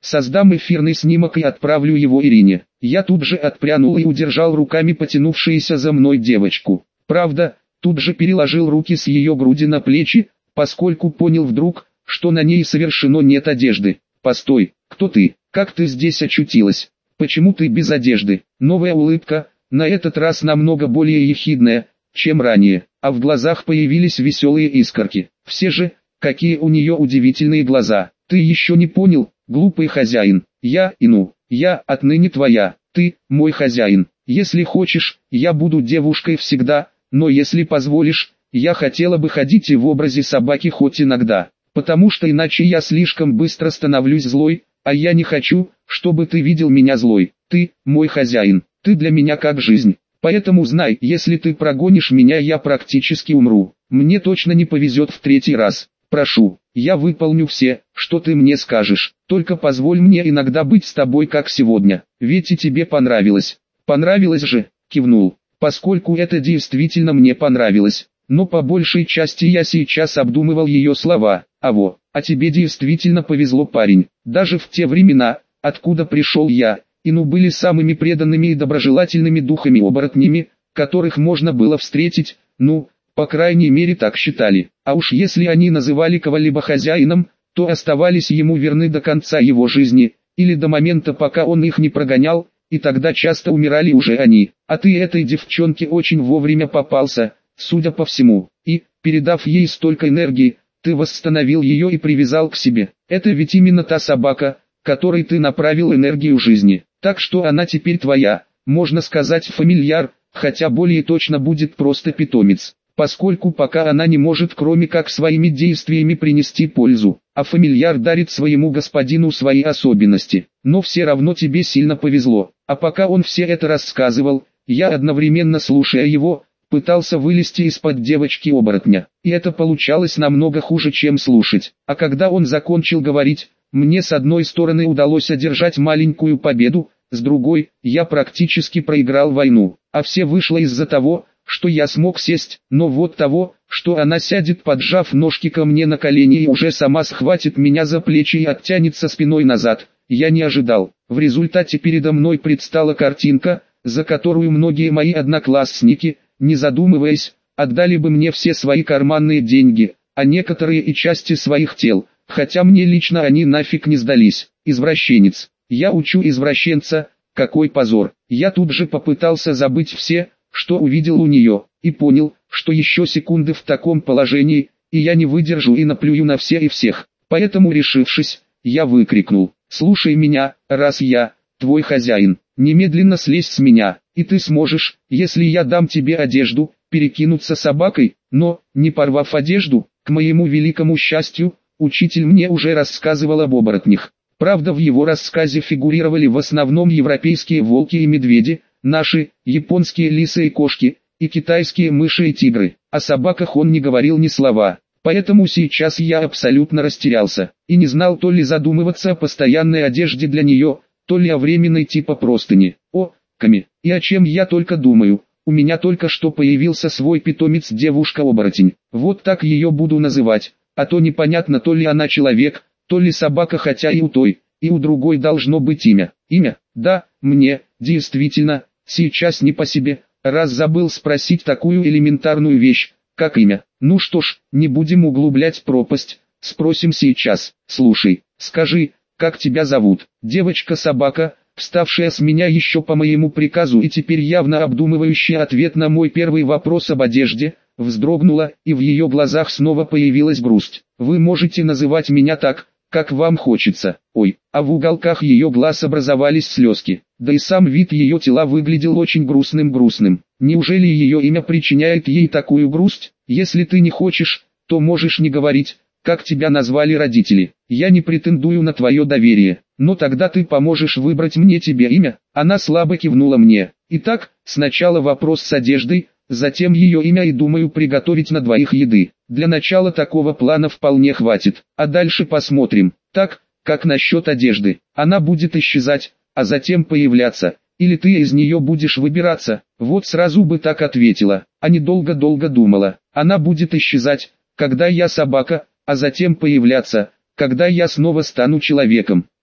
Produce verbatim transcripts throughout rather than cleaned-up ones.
Создам эфирный снимок и отправлю его Ирине. Я тут же отпрянул и удержал руками потянувшуюся за мной девочку. Правда, тут же переложил руки с ее груди на плечи, поскольку понял вдруг, что на ней совершенно нет одежды. Постой, кто ты? Как ты здесь очутилась? Почему ты без одежды? Новая улыбка, на этот раз намного более ехидная, чем ранее, а в глазах появились веселые искорки. Все же, какие у нее удивительные глаза. Ты еще не понял, глупый хозяин. Я, Ину, я отныне твоя, ты, мой хозяин. Если хочешь, я буду девушкой всегда, но если позволишь, я хотела бы ходить и в образе собаки хоть иногда, потому что иначе я слишком быстро становлюсь злой, а я не хочу, чтобы ты видел меня злой. Ты, мой хозяин, ты для меня как жизнь. Поэтому знай, если ты прогонишь меня, я практически умру. Мне точно не повезет в третий раз. Прошу, я выполню все, что ты мне скажешь. Только позволь мне иногда быть с тобой как сегодня. Ведь и тебе понравилось. Понравилось же, кивнул. Поскольку это действительно мне понравилось. Но по большей части я сейчас обдумывал ее слова. Аво, а тебе действительно повезло, парень. Даже в те времена, откуда пришел я, Ину были самыми преданными и доброжелательными духами-оборотнями, которых можно было встретить, ну, по крайней мере так считали. А уж если они называли кого-либо хозяином, то оставались ему верны до конца его жизни, или до момента, пока он их не прогонял, и тогда часто умирали уже они. А ты этой девчонке очень вовремя попался, судя по всему, и, передав ей столько энергии, ты восстановил ее и привязал к себе. Это ведь именно та собака, которой ты направил энергию жизни. Так что она теперь твоя, можно сказать фамильяр, хотя более точно будет просто питомец, поскольку пока она не может кроме как своими действиями принести пользу, а фамильяр дарит своему господину свои особенности. Но все равно тебе сильно повезло, а пока он все это рассказывал, я одновременно слушая его, пытался вылезти из-под девочки-оборотня, и это получалось намного хуже, чем слушать. А когда он закончил говорить, мне с одной стороны удалось одержать маленькую победу, с другой, я практически проиграл войну, а все вышло из-за того, что я смог сесть, но вот того, что она сядет, поджав ножки ко мне на колени и уже сама схватит меня за плечи и оттянется спиной назад, я не ожидал. В результате передо мной предстала картинка, за которую многие мои одноклассники, не задумываясь, отдали бы мне все свои карманные деньги, а некоторые и части своих тел, хотя мне лично они нафиг не сдались. Извращенец. Я учу извращенца, какой позор. Я тут же попытался забыть все, что увидел у нее, и понял, что еще секунды в таком положении, и я не выдержу и наплюю на все и всех. Поэтому, решившись, я выкрикнул: «Слушай меня, раз я, твой хозяин, немедленно слезь с меня, и ты сможешь, если я дам тебе одежду, перекинуться собакой, но, не порвав одежду, к моему великому счастью, учитель мне уже рассказывал об оборотнях. Правда, в его рассказе фигурировали в основном европейские волки и медведи, наши, японские лисы и кошки, и китайские мыши и тигры. О собаках он не говорил ни слова, поэтому сейчас я абсолютно растерялся, и не знал то ли задумываться о постоянной одежде для нее, то ли о временной типа простыни. О, Ками, и о чем я только думаю, у меня только что появился свой питомец девушка-оборотень, вот так ее буду называть, а то непонятно, то ли она человек, то ли собака, хотя и у той, и у другой должно быть имя. Имя? Да, мне, действительно, сейчас не по себе, раз забыл спросить такую элементарную вещь, как имя. Ну что ж, не будем углублять пропасть, спросим сейчас. Слушай, скажи, как тебя зовут? Девочка-собака, вставшая с меня еще по моему приказу и теперь явно обдумывающая ответ на мой первый вопрос об одежде, вздрогнула, и в ее глазах снова появилась грусть. Вы можете называть меня так, как вам хочется. Ой, а в уголках ее глаз образовались слезки. Да и сам вид ее тела выглядел очень грустным-грустным. Неужели ее имя причиняет ей такую грусть? Если ты не хочешь, то можешь не говорить, как тебя назвали родители. Я не претендую на твое доверие, но тогда ты поможешь выбрать мне тебе имя. Она слабо кивнула мне. Итак, сначала вопрос с одеждой, затем ее имя, и думаю приготовить на двоих еды. Для начала такого плана вполне хватит, а дальше посмотрим. Так, как насчет одежды? Она будет исчезать, а затем появляться, или ты из нее будешь выбираться? Вот сразу бы так ответила, а не долго-долго думала. Она будет исчезать, когда я собака, а затем появляться, когда я снова стану человеком.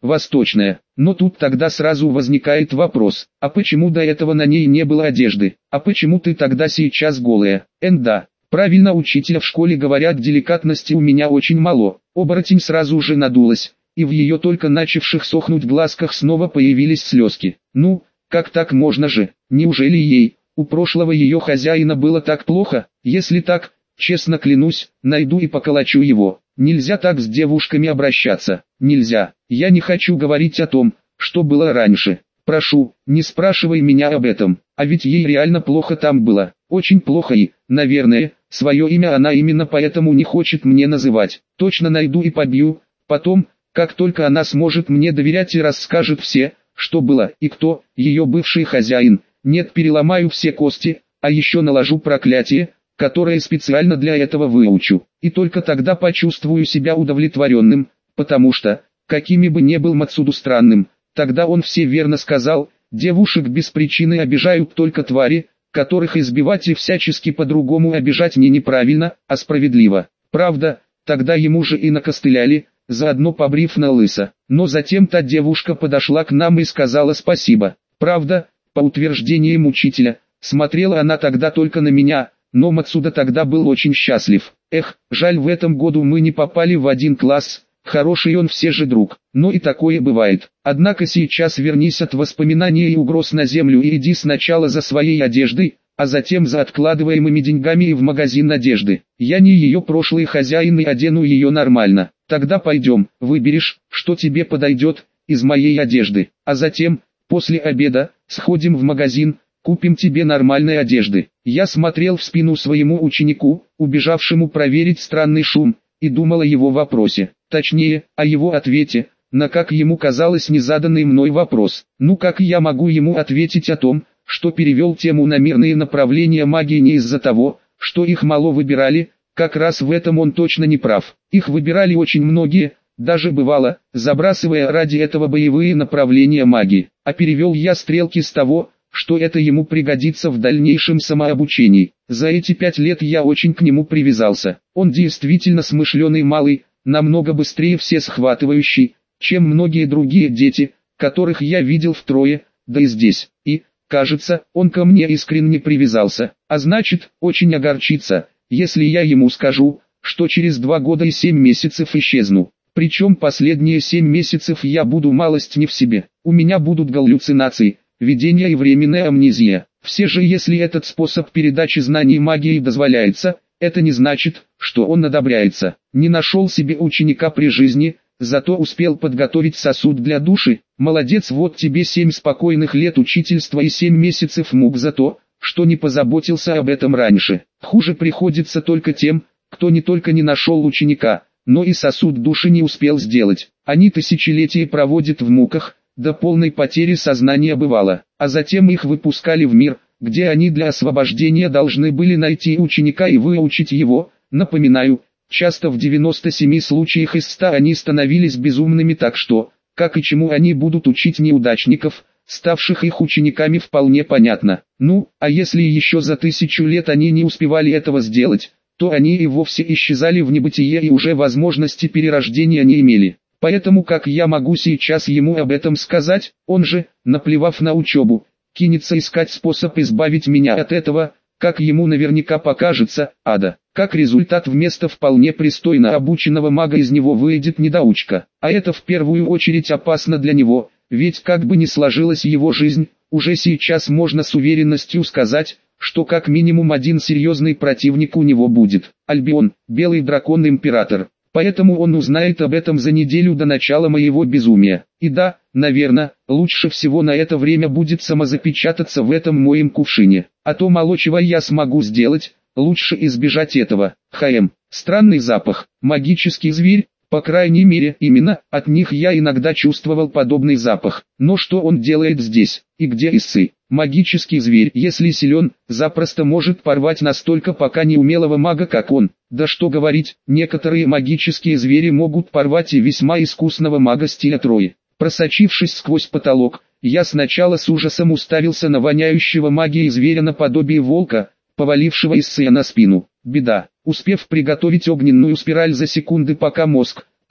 восточная. Но тут тогда сразу возникает вопрос, а почему до этого на ней не было одежды? А почему ты тогда сейчас голая? Эн да, правильно, учителя в школе говорят, деликатности у меня очень мало. Оборотень сразу же надулась, и в ее только начавших сохнуть глазках снова появились слезки. Ну, как так можно же? Неужели ей, у прошлого ее хозяина, было так плохо? Если так, честно клянусь, найду и поколочу его. Нельзя так с девушками обращаться. Нельзя. Я не хочу говорить о том, что было раньше. Прошу, не спрашивай меня об этом. А ведь ей реально плохо там было. Очень плохо, и, наверное, свое имя она именно поэтому не хочет мне называть. Точно найду и побью. Потом, как только она сможет мне доверять и расскажет все, что было и кто ее бывший хозяин. Нет, переломаю все кости, а еще наложу проклятие, которое специально для этого выучу. И только тогда почувствую себя удовлетворенным, потому что, какими бы ни был Мацуду странным, тогда он все верно сказал, девушек без причины обижают только твари, которых избивать и всячески по-другому обижать не неправильно, а справедливо. Правда, тогда ему же и накостыляли, заодно побрив на лысо. Но затем та девушка подошла к нам и сказала спасибо. Правда, по утверждениям учителя, смотрела она тогда только на меня, но Мацуда тогда был очень счастлив. Эх, жаль, в этом году мы не попали в один класс, хороший он все же друг, но и такое бывает. Однако сейчас вернись от воспоминаний и угроз на землю и иди сначала за своей одеждой, а затем за откладываемыми деньгами и в магазин одежды. Я не ее прошлый хозяин и одену ее нормально. Тогда пойдем, выберешь, что тебе подойдет, из моей одежды, а затем, после обеда, сходим в магазин, купим тебе нормальной одежды. Я смотрел в спину своему ученику, убежавшему проверить странный шум, и думал о его вопросе, точнее, о его ответе, на, как ему казалось, незаданный мной вопрос. Ну как я могу ему ответить о том, что перевел тему на мирные направления магии не из-за того, что их мало выбирали, как раз в этом он точно не прав. Их выбирали очень многие, даже бывало, забрасывая ради этого боевые направления магии. А перевел я стрелки с того, что это ему пригодится в дальнейшем самообучении. За эти пять лет я очень к нему привязался. Он действительно смышленый малый, намного быстрее все схватывающий, чем многие другие дети, которых я видел втрое, да и здесь. И, кажется, он ко мне искренне привязался, а значит, очень огорчится, если я ему скажу, что через два года и семь месяцев исчезну. Причем последние семь месяцев я буду малость не в себе. У меня будут галлюцинации, видение и временная амнезия. Все же, если этот способ передачи знаний магии дозволяется, это не значит, что он одобряется. Не нашел себе ученика при жизни, зато успел подготовить сосуд для души. Молодец, вот тебе семь спокойных лет учительства и семь месяцев мук за то, что не позаботился об этом раньше. Хуже приходится только тем, кто не только не нашел ученика, но и сосуд души не успел сделать. Они тысячелетия проводят в муках, до полной потери сознания бывало, а затем их выпускали в мир, где они для освобождения должны были найти ученика и выучить его. Напоминаю, часто в девяноста семи случаях из ста они становились безумными, так что, как и чему они будут учить неудачников, ставших их учениками, вполне понятно. Ну, а если еще за тысячу лет они не успевали этого сделать, то они и вовсе исчезали в небытие и уже возможности перерождения не имели. Поэтому как я могу сейчас ему об этом сказать, он же, наплевав на учебу, кинется искать способ избавить меня от этого, как ему наверняка покажется, ада. Как результат, вместо вполне пристойно обученного мага из него выйдет недоучка. А это в первую очередь опасно для него, ведь как бы ни сложилась его жизнь, уже сейчас можно с уверенностью сказать, что как минимум один серьезный противник у него будет. Альбион, белый дракон-император. Поэтому он узнает об этом за неделю до начала моего безумия. И да, наверное, лучше всего на это время будет самозапечататься в этом моем кувшине. А то мало чего я смогу сделать, лучше избежать этого. ХМ. Странный запах. Магический зверь. По крайней мере, именно от них я иногда чувствовал подобный запах. Но что он делает здесь? И где Иссы? Магический зверь, если силен, запросто может порвать настолько пока неумелого мага, как он. Да что говорить, некоторые магические звери могут порвать и весьма искусного мага стиля Трои. Просочившись сквозь потолок, я сначала с ужасом уставился на воняющего магией зверя наподобие волка, повалившего Иссы на спину. Беда. Успев приготовить огненную спираль за секунды, пока мозг,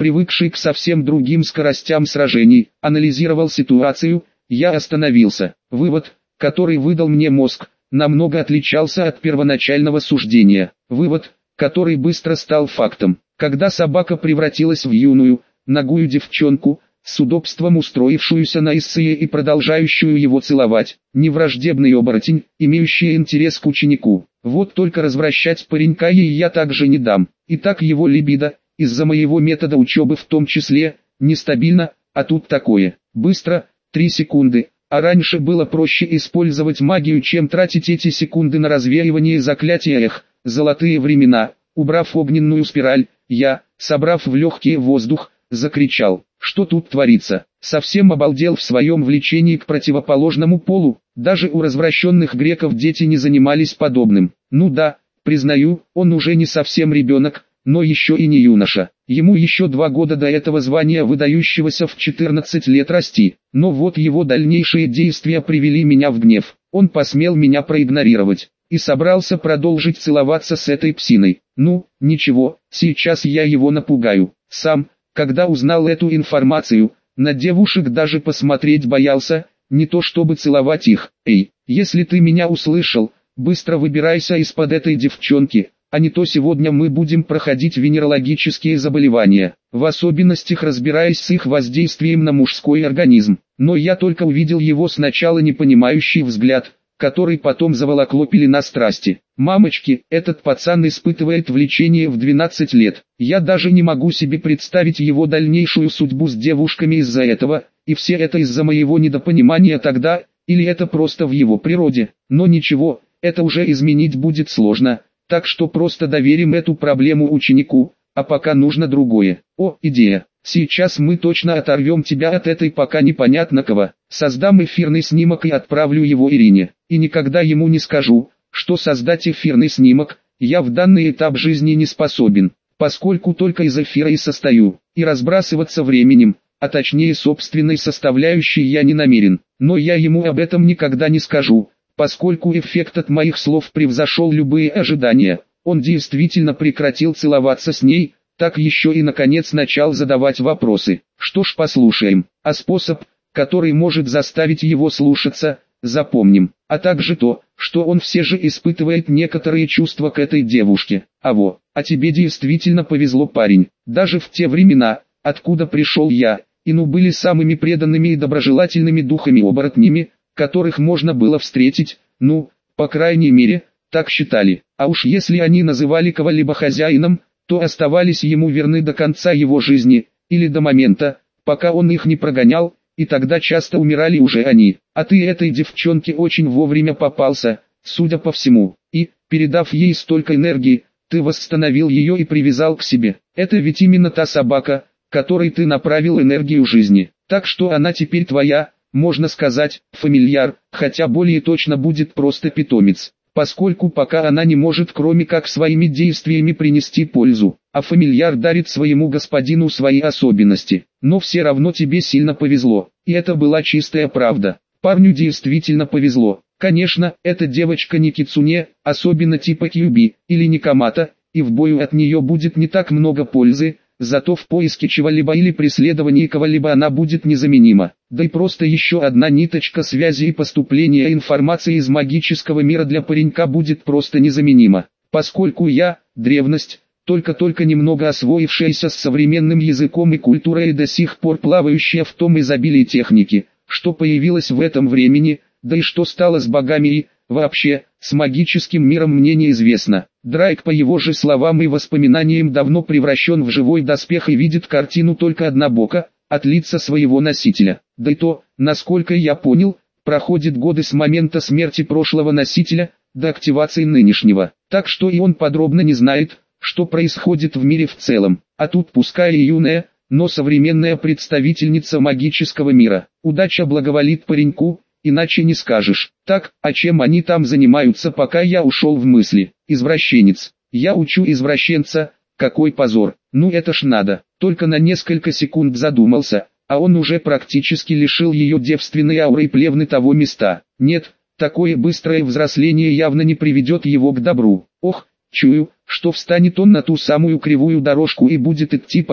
привыкший к совсем другим скоростям сражений, анализировал ситуацию. Я остановился. Вывод, который выдал мне мозг, намного отличался от первоначального суждения. Вывод, который быстро стал фактом. Когда собака превратилась в юную, нагую девчонку, с удобством устроившуюся на Исае и продолжающую его целовать, не враждебный оборотень, имеющий интерес к ученику. Вот только развращать паренька ей я также не дам. И так его либидо, из-за моего метода учебы в том числе, нестабильно, а тут такое. Быстро, три секунды. А раньше было проще использовать магию, чем тратить эти секунды на развеивание заклятия. Эх, золотые времена. Убрав огненную спираль, я, собрав в легкий воздух, закричал: что тут творится? Совсем обалдел в своем влечении к противоположному полу. Даже у развращенных греков дети не занимались подобным. Ну да, признаю, он уже не совсем ребенок, но еще и не юноша. Ему еще два года до этого звания выдающегося в четырнадцать лет расти. Но вот его дальнейшие действия привели меня в гнев. Он посмел меня проигнорировать и собрался продолжить целоваться с этой псиной. Ну, ничего, сейчас я его напугаю. Сам, когда узнал эту информацию, на девушек даже посмотреть боялся, не то чтобы целовать их. Эй, если ты меня услышал, быстро выбирайся из-под этой девчонки, а не то сегодня мы будем проходить венерологические заболевания, в особенностях разбираясь с их воздействием на мужской организм. Но я только увидел его сначала непонимающий взгляд, который потом заволокло пелена страсти. Мамочки, этот пацан испытывает влечение в двенадцать лет. Я даже не могу себе представить его дальнейшую судьбу с девушками из-за этого, и все это из-за моего недопонимания тогда, или это просто в его природе. Но ничего, это уже изменить будет сложно, так что просто доверим эту проблему ученику, а пока нужно другое. О, идея! Сейчас мы точно оторвем тебя от этой пока непонятно кого. Создам эфирный снимок и отправлю его Ирине. И никогда ему не скажу, что создать эфирный снимок я в данный этап жизни не способен, поскольку только из эфира и состою. И разбрасываться временем, а точнее собственной составляющей я не намерен. Но я ему об этом никогда не скажу, поскольку эффект от моих слов превзошел любые ожидания. Он действительно прекратил целоваться с ней, так еще и наконец начал задавать вопросы. Что ж, послушаем. А способ, который может заставить его слушаться, запомним. А также то, что он все же испытывает некоторые чувства к этой девушке. Аво, а тебе действительно повезло, парень. Даже в те времена, откуда пришел я, ину были самыми преданными и доброжелательными духами-оборотнями, которых можно было встретить, ну, по крайней мере, так считали. А уж если они называли кого-либо хозяином, то оставались ему верны до конца его жизни, или до момента, пока он их не прогонял, и тогда часто умирали уже они. А ты этой девчонке очень вовремя попался, судя по всему, и, передав ей столько энергии, ты восстановил ее и привязал к себе. Это ведь именно та собака, которой ты направил энергию жизни. Так что она теперь твоя, можно сказать, фамильяр, хотя более точно будет просто питомец. Поскольку пока она не может кроме как своими действиями принести пользу, а фамильяр дарит своему господину свои особенности. Но все равно тебе сильно повезло, и это была чистая правда. Парню действительно повезло. Конечно, эта девочка не кицуне, особенно типа Кьюби, или Никомата, и в бою от нее будет не так много пользы, зато в поиске чего-либо или преследовании кого-либо она будет незаменима. Да и просто еще одна ниточка связи и поступления информации из магического мира для паренька будет просто незаменима. Поскольку я, древность, только-только немного освоившаяся с современным языком и культурой и до сих пор плавающая в том изобилии техники, что появилось в этом времени, да и что стало с богами и, вообще, с магическим миром мне неизвестно. Драйк, по его же словам и воспоминаниям, давно превращен в живой доспех и видит картину только однобоко, от лица своего носителя. Да и то, насколько я понял, проходит годы с момента смерти прошлого носителя, до активации нынешнего. Так что и он подробно не знает, что происходит в мире в целом. А тут пускай и юная, но современная представительница магического мира. Удача благоволит пареньку, иначе не скажешь. Так, а чем они там занимаются, пока я ушел в мысли? Извращенец. Я учу извращенца, какой позор. Ну это ж надо. Только на несколько секунд задумался, а он уже практически лишил ее девственной ауры и плевны того места. Нет, такое быстрое взросление явно не приведет его к добру. Ох, чую, что встанет он на ту самую кривую дорожку и будет идти по ней.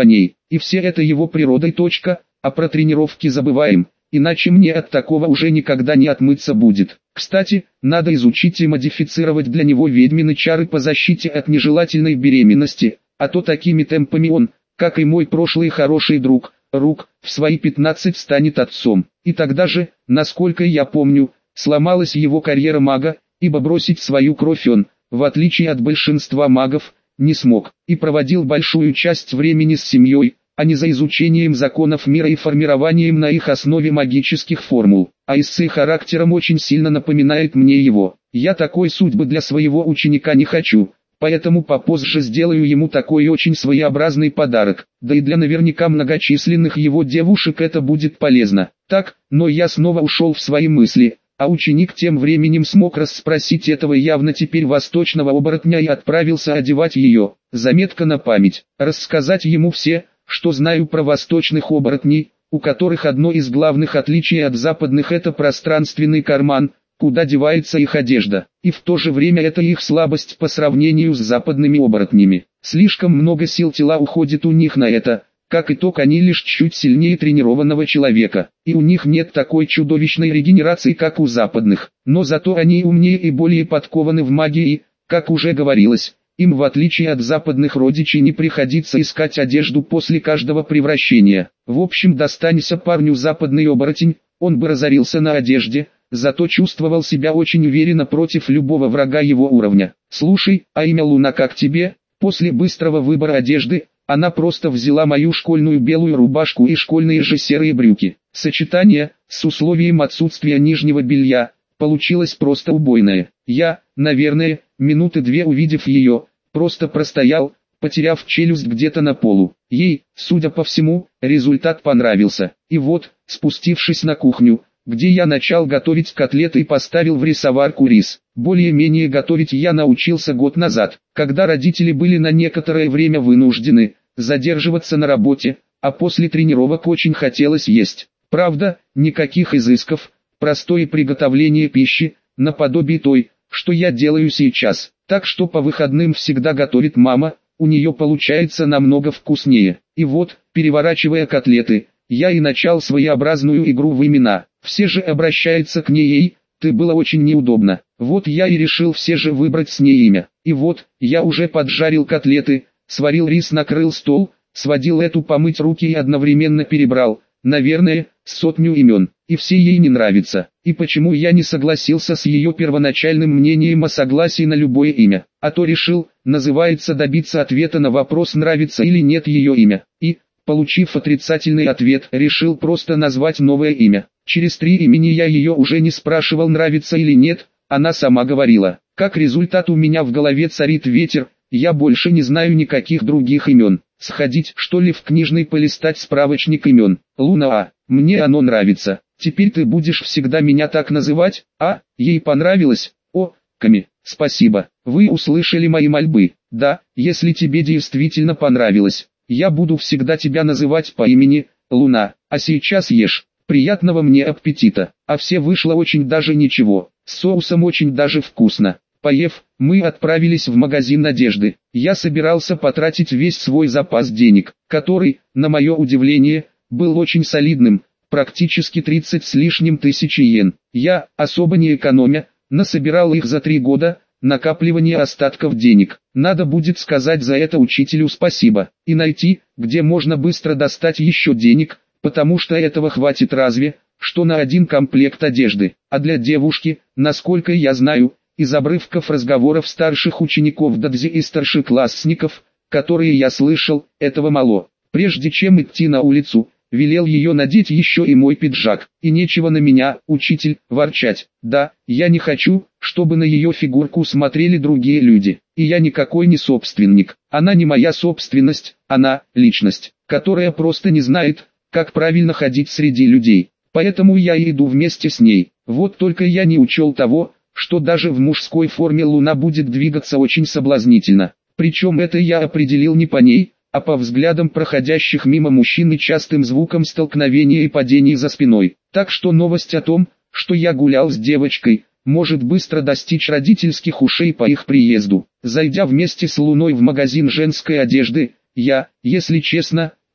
и все это его природой. Точка, а про тренировки забываем, иначе мне от такого уже никогда не отмыться будет. Кстати, надо изучить и модифицировать для него ведьмины чары по защите от нежелательной беременности, а то такими темпами он, как и мой прошлый хороший друг, Рук, в свои пятнадцать станет отцом. И тогда же, насколько я помню, сломалась его карьера мага, ибо бросить свою кровь он, в отличие от большинства магов, не смог, и проводил большую часть времени с семьей, а не за изучением законов мира и формированием на их основе магических формул. А Иссы характером очень сильно напоминает мне его. Я такой судьбы для своего ученика не хочу. Поэтому попозже сделаю ему такой очень своеобразный подарок, да и для наверняка многочисленных его девушек это будет полезно. Так, но я снова ушел в свои мысли, а ученик тем временем смог расспросить этого явно теперь восточного оборотня и отправился одевать ее. Заметка на память: рассказать ему все, что знаю про восточных оборотней, у которых одно из главных отличий от западных — это пространственный карман, куда девается их одежда, и в то же время это их слабость по сравнению с западными оборотнями. Слишком много сил тела уходит у них на это, как итог они лишь чуть сильнее тренированного человека, и у них нет такой чудовищной регенерации, как у западных, но зато они умнее и более подкованы в магии, как уже говорилось. Им в отличие от западных родичей не приходится искать одежду после каждого превращения. В общем, достанься парню западный оборотень, он бы разорился на одежде, зато чувствовал себя очень уверенно против любого врага его уровня. «Слушай, а имя Луна как тебе?» После быстрого выбора одежды, она просто взяла мою школьную белую рубашку и школьные же серые брюки. Сочетание, с условием отсутствия нижнего белья, получилось просто убойное. Я, наверное, минуты две увидев ее, просто простоял, потеряв челюсть где-то на полу. Ей, судя по всему, результат понравился. И вот, спустившись на кухню, где я начал готовить котлеты и поставил в рисоварку рис. Более-менее готовить я научился год назад, когда родители были на некоторое время вынуждены задерживаться на работе, а после тренировок очень хотелось есть. Правда, никаких изысков, простое приготовление пищи, наподобие той, что я делаю сейчас. Так что по выходным всегда готовит мама, у нее получается намного вкуснее. И вот, переворачивая котлеты, я и начал своеобразную игру в имена. Все же обращаются к ней ей, ты было очень неудобно. Вот я и решил все же выбрать с ней имя. И вот, я уже поджарил котлеты, сварил рис, накрыл стол, сводил эту помыть руки и одновременно перебрал, наверное, сотню имен. И все ей не нравятся. И почему я не согласился с ее первоначальным мнением о согласии на любое имя? А то решил, называется, добиться ответа на вопрос, нравится или нет ее имя. И, получив отрицательный ответ, решил просто назвать новое имя. Через три имени я ее уже не спрашивал, нравится или нет, она сама говорила. Как результат, у меня в голове царит ветер, я больше не знаю никаких других имен. Сходить, что ли, в книжный полистать справочник имен. Луна, а, мне оно нравится. Теперь ты будешь всегда меня так называть, а? Ей понравилось? О, Ками, спасибо. Вы услышали мои мольбы. Да, если тебе действительно понравилось, я буду всегда тебя называть по имени Луна. А сейчас ешь. Приятного мне аппетита. А все вышло очень даже ничего. С соусом очень даже вкусно. Поев, мы отправились в магазин одежды. Я собирался потратить весь свой запас денег, который, на мое удивление, был очень солидным, практически тридцать с лишним тысяч йен. Я, особо не экономя, насобирал их за три года, накапливания остатков денег. Надо будет сказать за это учителю спасибо, и найти, где можно быстро достать еще денег, потому что этого хватит разве, что на один комплект одежды. А для девушки, насколько я знаю, из обрывков разговоров старших учеников Дадзи и старшеклассников, которые я слышал, этого мало. Прежде чем идти на улицу, велел ее надеть еще и мой пиджак. И нечего на меня, учитель, ворчать. Да, я не хочу, чтобы на ее фигурку смотрели другие люди. И я никакой не собственник. Она не моя собственность, она – личность, которая просто не знает, как правильно ходить среди людей. Поэтому я и иду вместе с ней. Вот только я не учел того, что даже в мужской форме Луна будет двигаться очень соблазнительно. Причем это я определил не по ней, а по взглядам проходящих мимо мужчин и частым звукам столкновения и падений за спиной. Так что новость о том, что я гулял с девочкой, может быстро достичь родительских ушей по их приезду. Зайдя вместе с Луной в магазин женской одежды, я, если честно,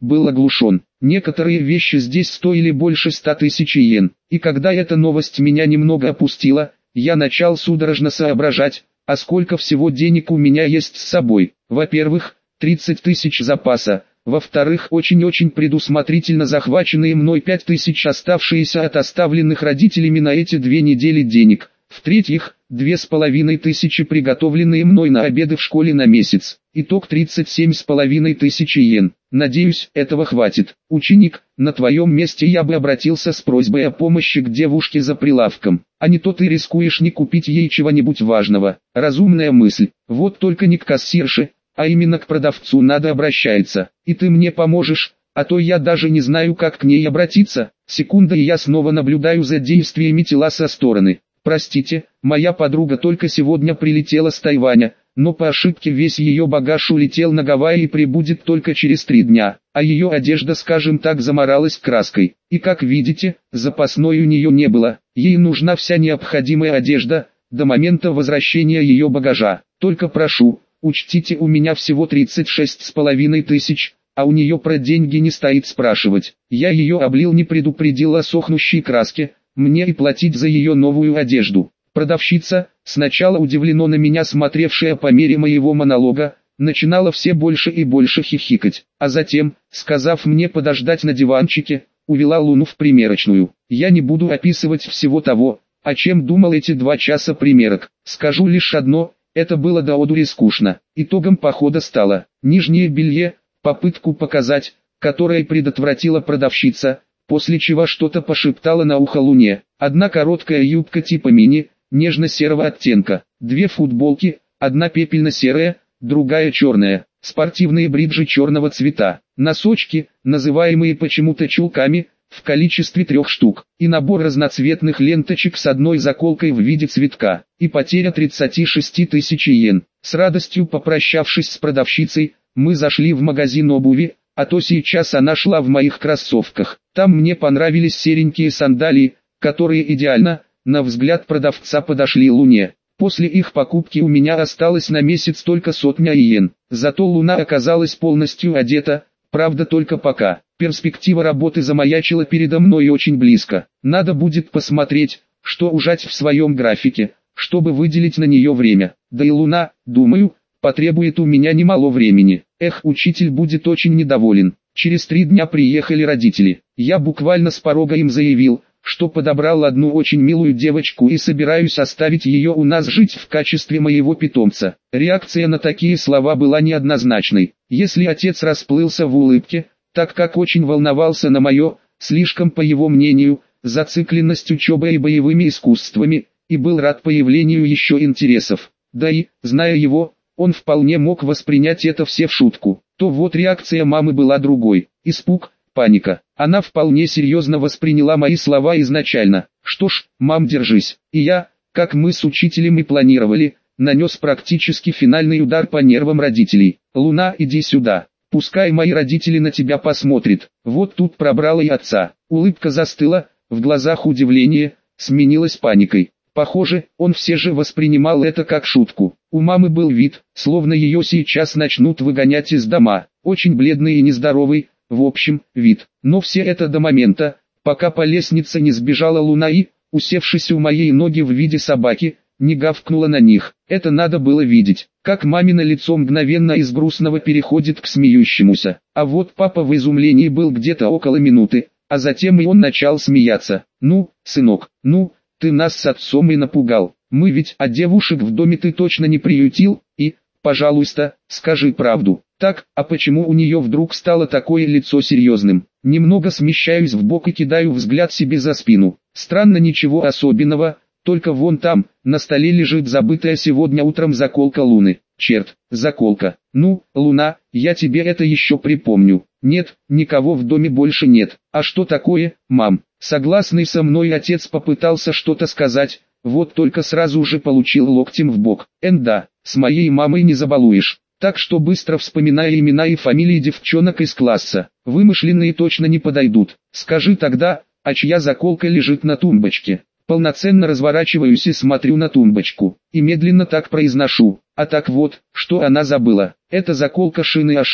был оглушен. Некоторые вещи здесь стоили больше ста тысяч йен. И когда эта новость меня немного опустила, я начал судорожно соображать, а сколько всего денег у меня есть с собой. Во-первых, тридцать тысяч запаса. Во-вторых, очень-очень предусмотрительно захваченные мной пять тысяч, оставшиеся от оставленных родителями на эти две недели денег. В-третьих, две с половиной тысячи, приготовленные мной на обеды в школе на месяц. Итог тридцать семь с половиной тысяч йен. Надеюсь, этого хватит. Ученик, на твоем месте я бы обратился с просьбой о помощи к девушке за прилавком. А не то ты рискуешь не купить ей чего-нибудь важного. Разумная мысль. Вот только не к кассирше, а именно к продавцу надо обращаться. И ты мне поможешь, а то я даже не знаю, как к ней обратиться. Секунда, и я снова наблюдаю за действиями тела со стороны. Простите, моя подруга только сегодня прилетела с Тайваня, но по ошибке весь ее багаж улетел на Гавайи и прибудет только через три дня, а ее одежда, скажем так, заморалась краской. И как видите, запасной у нее не было, ей нужна вся необходимая одежда, до момента возвращения ее багажа. Только прошу, учтите, у меня всего тридцать шесть с половиной тысяч, а у нее про деньги не стоит спрашивать. Я ее облил, не предупредил о сохнущей краске, мне и платить за ее новую одежду. Продавщица, сначала удивленно на меня смотревшая по мере моего монолога, начинала все больше и больше хихикать, а затем, сказав мне подождать на диванчике, увела Луну в примерочную. Я не буду описывать всего того, о чем думал эти два часа примерок. Скажу лишь одно, это было до одури скучно. Итогом похода стало нижнее белье, попытку показать, которая предотвратила продавщица, после чего что-то пошептала на ухо Луне. Одна короткая юбка типа мини, нежно-серого оттенка, две футболки, одна пепельно-серая, другая черная, спортивные бриджи черного цвета, носочки, называемые почему-то чулками, в количестве трех штук, и набор разноцветных ленточек с одной заколкой в виде цветка, и потеря тридцать шесть тысяч йен. С радостью попрощавшись с продавщицей, мы зашли в магазин обуви, а то сейчас она шла в моих кроссовках. Там мне понравились серенькие сандалии, которые идеально, на взгляд продавца, подошли Луне. После их покупки у меня осталось на месяц только сотня йен. Зато Луна оказалась полностью одета, правда только пока. Перспектива работы замаячила передо мной очень близко. Надо будет посмотреть, что ужать в своем графике, чтобы выделить на нее время. Да и Луна, думаю, потребует у меня немало времени. Эх, учитель будет очень недоволен. Через три дня приехали родители. Я буквально с порога им заявил, что подобрал одну очень милую девочку и собираюсь оставить ее у нас жить в качестве моего питомца. Реакция на такие слова была неоднозначной. Если отец расплылся в улыбке, так как очень волновался на мое, слишком по его мнению, зацикленность учебой и боевыми искусствами, и был рад появлению еще интересов. Да и, зная его, он вполне мог воспринять это все в шутку. То вот реакция мамы была другой. Испуг, паника. Она вполне серьезно восприняла мои слова изначально. Что ж, мам, держись. И я, как мы с учителем и планировали, нанес практически финальный удар по нервам родителей. Луна, иди сюда. Пускай мои родители на тебя посмотрят. Вот тут пробрало и отца. Улыбка застыла, в глазах удивление, сменилась паникой. Похоже, он все же воспринимал это как шутку. У мамы был вид, словно ее сейчас начнут выгонять из дома. Очень бледный и нездоровый, в общем, вид. Но все это до момента, пока по лестнице не сбежала Луна и, усевшись у моей ноги в виде собаки, не гавкнула на них. Это надо было видеть, как мамино лицо мгновенно из грустного переходит к смеющемуся. А вот папа в изумлении был где-то около минуты, а затем и он начал смеяться. «Ну, сынок, ну, ты нас с отцом и напугал. Мы ведь, а девушек в доме ты точно не приютил, и, пожалуйста, скажи правду. Так, а почему у нее вдруг стало такое лицо серьезным?» Немного смещаюсь вбок и кидаю взгляд себе за спину. Странно, ничего особенного, только вон там, на столе лежит забытая сегодня утром заколка Луны. Черт, заколка. Ну, Луна, я тебе это еще припомню. Нет, никого в доме больше нет. А что такое, мам? Согласный со мной отец попытался что-то сказать, вот только сразу же получил локтем в бок. Энда, с моей мамой не забалуешь. Так что быстро вспоминая имена и фамилии девчонок из класса, вымышленные точно не подойдут. Скажи тогда, а чья заколка лежит на тумбочке? Полноценно разворачиваюсь и смотрю на тумбочку, и медленно так произношу. А так вот, что она забыла. Это заколка Шины Ашиды,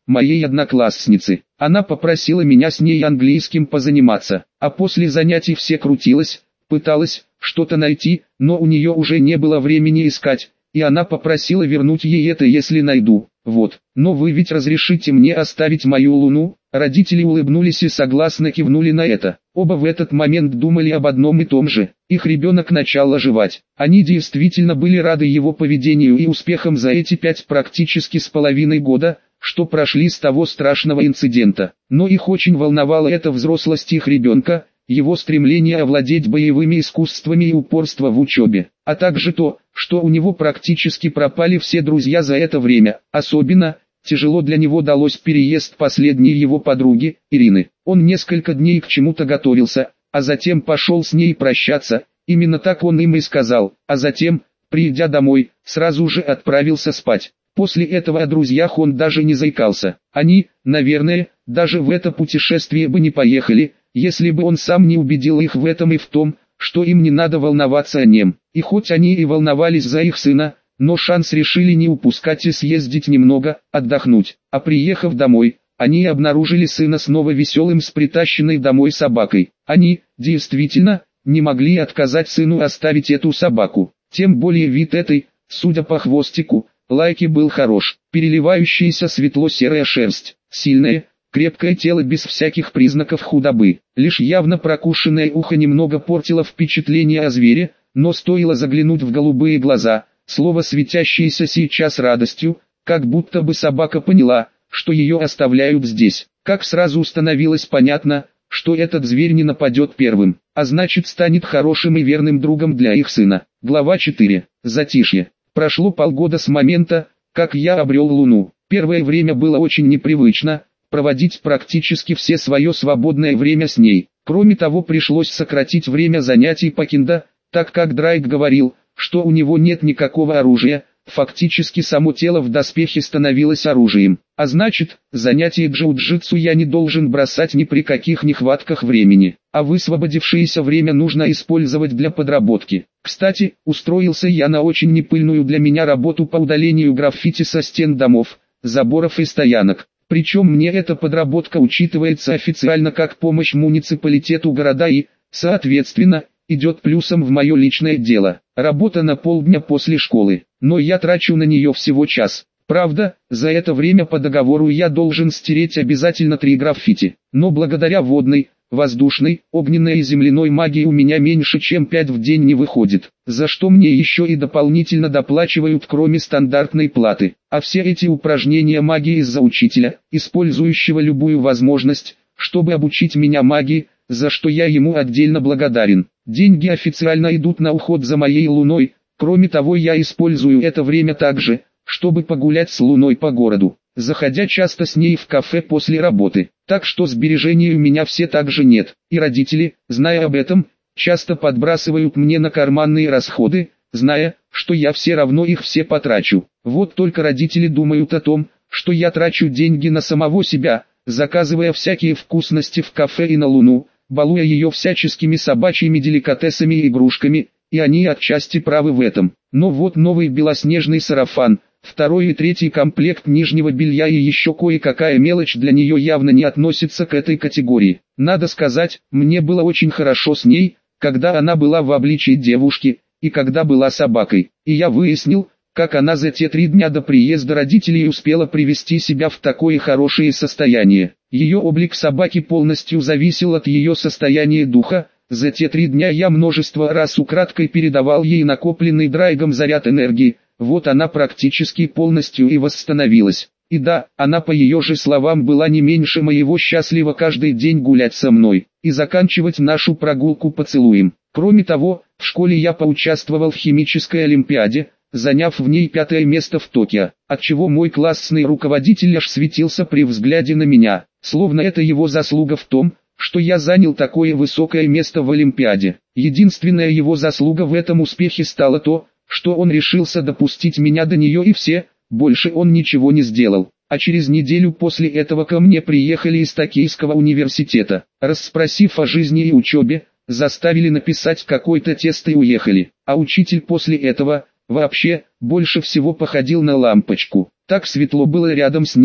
моей одноклассницы. Она попросила меня с ней английским позаниматься, а после занятий все крутилась, пыталась что-то найти, но у нее уже не было времени искать, и она попросила вернуть ей это, если найду. Вот, но вы ведь разрешите мне оставить мою луну? Родители улыбнулись и согласно кивнули на это. Оба в этот момент думали об одном и том же. Их ребенок начал оживать. Они действительно были рады его поведению и успехам за эти пять практически с половиной года, что прошли с того страшного инцидента. Но их очень волновала эта взрослость их ребенка, его стремление овладеть боевыми искусствами и упорство в учебе, а также то, что у него практически пропали все друзья за это время. Особенно тяжело для него далось переезд последней его подруги, Ирины. Он несколько дней к чему-то готовился, а затем пошел с ней прощаться, именно так он им и сказал, а затем, придя домой, сразу же отправился спать. После этого о друзьях он даже не заикался. Они, наверное, даже в это путешествие бы не поехали, если бы он сам не убедил их в этом и в том, что им не надо волноваться о нем. И хоть они и волновались за их сына, но шанс решили не упускать и съездить немного, отдохнуть. А приехав домой, они обнаружили сына снова веселым с притащенной домой собакой. Они, действительно, не могли отказать сыну оставить эту собаку. Тем более вид этой, судя по хвостику, лайки был хорош. Переливающаяся светло-серая шерсть, сильная, крепкое тело без всяких признаков худобы. Лишь явно прокушенное ухо немного портило впечатление о звере, но стоило заглянуть в голубые глаза, слово светящееся сейчас радостью, как будто бы собака поняла, что ее оставляют здесь. Как сразу становилось понятно, что этот зверь не нападет первым, а значит станет хорошим и верным другом для их сына. Глава четыре. Затишье. Прошло полгода с момента, как я обрел Луну. Первое время было очень непривычно проводить практически все свое свободное время с ней. Кроме того, пришлось сократить время занятий по кендо, так как Драйк говорил, что у него нет никакого оружия, фактически само тело в доспехе становилось оружием. А значит, занятия джиу-джитсу я не должен бросать ни при каких нехватках времени, а высвободившееся время нужно использовать для подработки. Кстати, устроился я на очень непыльную для меня работу по удалению граффити со стен домов, заборов и стоянок. Причем мне эта подработка учитывается официально как помощь муниципалитету города и, соответственно, идет плюсом в мое личное дело. Работа на полдня после школы, но я трачу на нее всего час. Правда, за это время по договору я должен стереть обязательно три граффити, но благодаря водной, воздушной, огненной и земляной магии у меня меньше чем пять в день не выходит, за что мне еще и дополнительно доплачивают кроме стандартной платы. А все эти упражнения магии из-за учителя, использующего любую возможность, чтобы обучить меня магии, за что я ему отдельно благодарен. Деньги официально идут на уход за моей луной, кроме того я использую это время также, чтобы погулять с луной по городу, заходя часто с ней в кафе после работы. Так что сбережений у меня все также нет, и родители, зная об этом, часто подбрасывают мне на карманные расходы, зная, что я все равно их все потрачу. Вот только родители думают о том, что я трачу деньги на самого себя, заказывая всякие вкусности в кафе и на луну, балуя ее всяческими собачьими деликатесами и игрушками, и они отчасти правы в этом. Но вот новый белоснежный сарафан, второй и третий комплект нижнего белья и еще кое-какая мелочь для нее явно не относится к этой категории. Надо сказать, мне было очень хорошо с ней, когда она была в обличии девушки, и когда была собакой. И я выяснил, как она за те три дня до приезда родителей успела привести себя в такое хорошее состояние. Ее облик собаки полностью зависел от ее состояния духа. За те три дня я множество раз украдкой передавал ей накопленный Драйгом заряд энергии. Вот она практически полностью и восстановилась. И да, она по ее же словам была не меньше моего счастлива каждый день гулять со мной и заканчивать нашу прогулку поцелуем. Кроме того, в школе я поучаствовал в химической олимпиаде, заняв в ней пятое место в Токио, отчего мой классный руководитель аж светился при взгляде на меня, словно это его заслуга в том, что я занял такое высокое место в олимпиаде. Единственная его заслуга в этом успехе стало то, что он решился допустить меня до нее, и все, больше он ничего не сделал. А через неделю после этого ко мне приехали из Токийского университета, расспросив о жизни и учебе, заставили написать какой-то тест и уехали. А учитель после этого, вообще, больше всего походил на лампочку. Так светло было рядом с ним,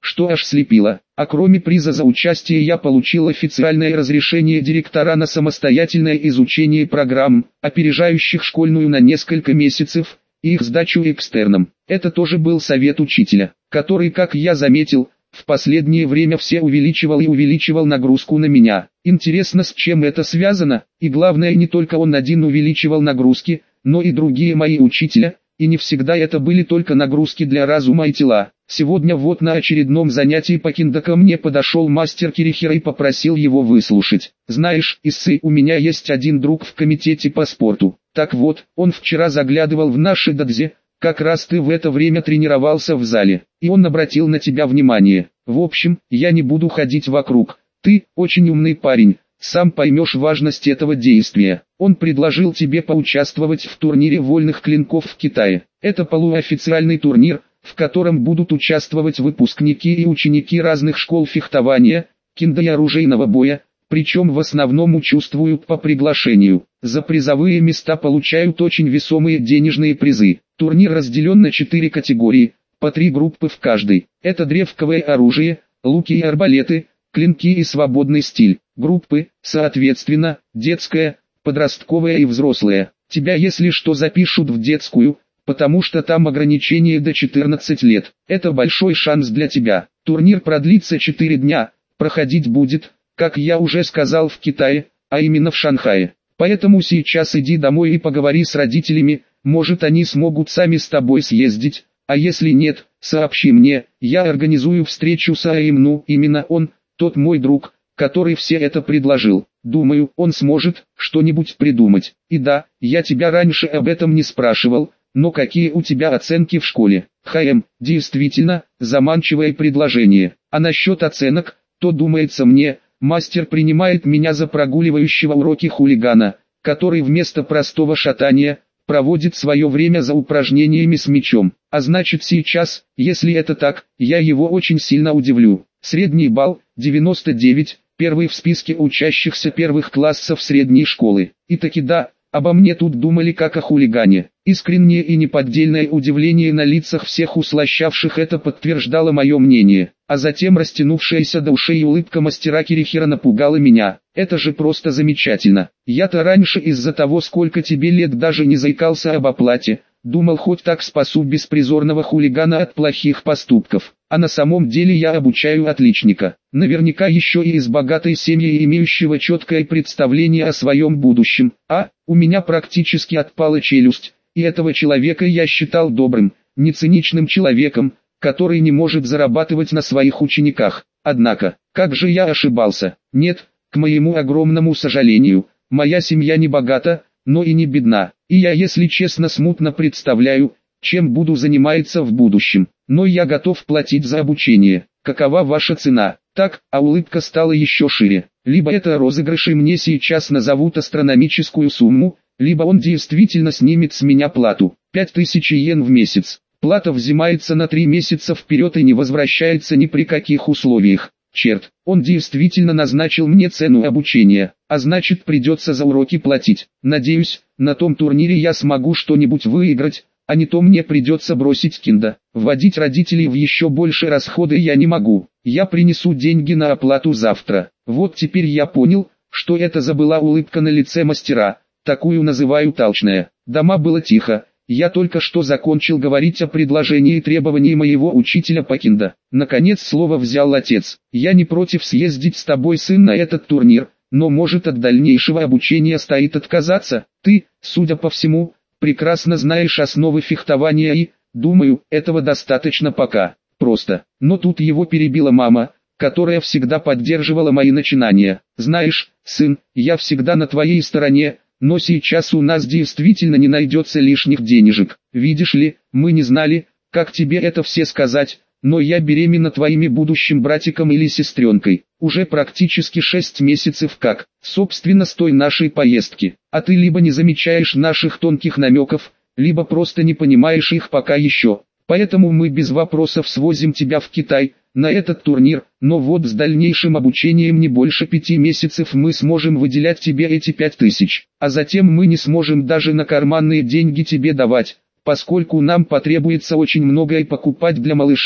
что аж слепило. А кроме приза за участие я получил официальное разрешение директора на самостоятельное изучение программ, опережающих школьную на несколько месяцев, и их сдачу экстерном. Это тоже был совет учителя, который, как я заметил, в последнее время все увеличивал и увеличивал нагрузку на меня. Интересно, с чем это связано, и главное, не только он один увеличивал нагрузки, но и другие мои учителя, и не всегда это были только нагрузки для разума и тела. Сегодня вот на очередном занятии по киндо ко мне подошел мастер Кирихира и попросил его выслушать. «Знаешь, Иссы, у меня есть один друг в комитете по спорту. Так вот, он вчера заглядывал в наши додзи, как раз ты в это время тренировался в зале, и он обратил на тебя внимание. В общем, я не буду ходить вокруг. Ты очень умный парень, сам поймешь важность этого действия. Он предложил тебе поучаствовать в турнире вольных клинков в Китае. Это полуофициальный турнир, в котором будут участвовать выпускники и ученики разных школ фехтования, киндо и оружейного боя, причем в основном участвуют по приглашению. За призовые места получают очень весомые денежные призы. Турнир разделен на четыре категории, по три группы в каждой. Это древковое оружие, луки и арбалеты, клинки и свободный стиль. Группы, соответственно, детская, подростковая и взрослая. Тебя, если что, запишут в детскую, потому что там ограничение до четырнадцати лет. Это большой шанс для тебя. Турнир продлится четыре дня, проходить будет, как я уже сказал, в Китае, а именно в Шанхае. Поэтому сейчас иди домой и поговори с родителями, может они смогут сами с тобой съездить, а если нет, сообщи мне, я организую встречу с Аим, ну именно он, тот мой друг, который все это предложил. Думаю, он сможет что-нибудь придумать. И да, я тебя раньше об этом не спрашивал, но какие у тебя оценки в школе? ХМ, действительно, заманчивое предложение. А насчет оценок, то думается мне, мастер принимает меня за прогуливающего уроки хулигана, который вместо простого шатания, проводит свое время за упражнениями с мячом. А значит сейчас, если это так, я его очень сильно удивлю. Средний балл, девяносто девять, первый в списке учащихся первых классов средней школы. И таки да, обо мне тут думали как о хулигане. Искреннее и неподдельное удивление на лицах всех услощавших это подтверждало мое мнение. А затем растянувшаяся до ушей улыбка мастера Кирихира напугала меня. Это же просто замечательно. Я-то раньше из-за того, сколько тебе лет, даже не заикался об оплате. Думал, хоть так спасу беспризорного хулигана от плохих поступков. А на самом деле я обучаю отличника. Наверняка еще и из богатой семьи, имеющего четкое представление о своем будущем. А, у меня практически отпала челюсть. И этого человека я считал добрым, не циничным человеком, который не может зарабатывать на своих учениках. Однако, как же я ошибался? Нет, к моему огромному сожалению, моя семья не богата, но и не бедна. И я, если честно, смутно представляю, чем буду заниматься в будущем. Но я готов платить за обучение. Какова ваша цена? Так, а улыбка стала еще шире. Либо это розыгрыш и мне сейчас назовут астрономическую сумму, либо он действительно снимет с меня плату. пять тысяч йен в месяц. Плата взимается на три месяца вперед и не возвращается ни при каких условиях. Черт, он действительно назначил мне цену обучения, а значит придется за уроки платить. Надеюсь, на том турнире я смогу что-нибудь выиграть, а не то мне придется бросить киндо. Вводить родителей в еще больше расходы я не могу. Я принесу деньги на оплату завтра. Вот теперь я понял, что это за была улыбка на лице мастера. Такую называют алчная. Дома было тихо. Я только что закончил говорить о предложении и требовании моего учителя по киндо. Наконец слово взял отец. Я не против съездить с тобой, сын, на этот турнир, но может от дальнейшего обучения стоит отказаться. Ты, судя по всему, прекрасно знаешь основы фехтования и, думаю, этого достаточно пока. Просто. Но тут его перебила мама, которая всегда поддерживала мои начинания. Знаешь, сын, я всегда на твоей стороне. Но сейчас у нас действительно не найдется лишних денежек. Видишь ли, мы не знали, как тебе это все сказать, но я беременна твоими будущим братиком или сестренкой. Уже практически шесть месяцев как, собственно, с той нашей поездки. А ты либо не замечаешь наших тонких намеков, либо просто не понимаешь их пока еще. Поэтому мы без вопросов свозим тебя в Китай, на этот турнир, но вот с дальнейшим обучением не больше пяти месяцев мы сможем выделять тебе эти пять тысяч, а затем мы не сможем даже на карманные деньги тебе давать, поскольку нам потребуется очень многое покупать для малыша.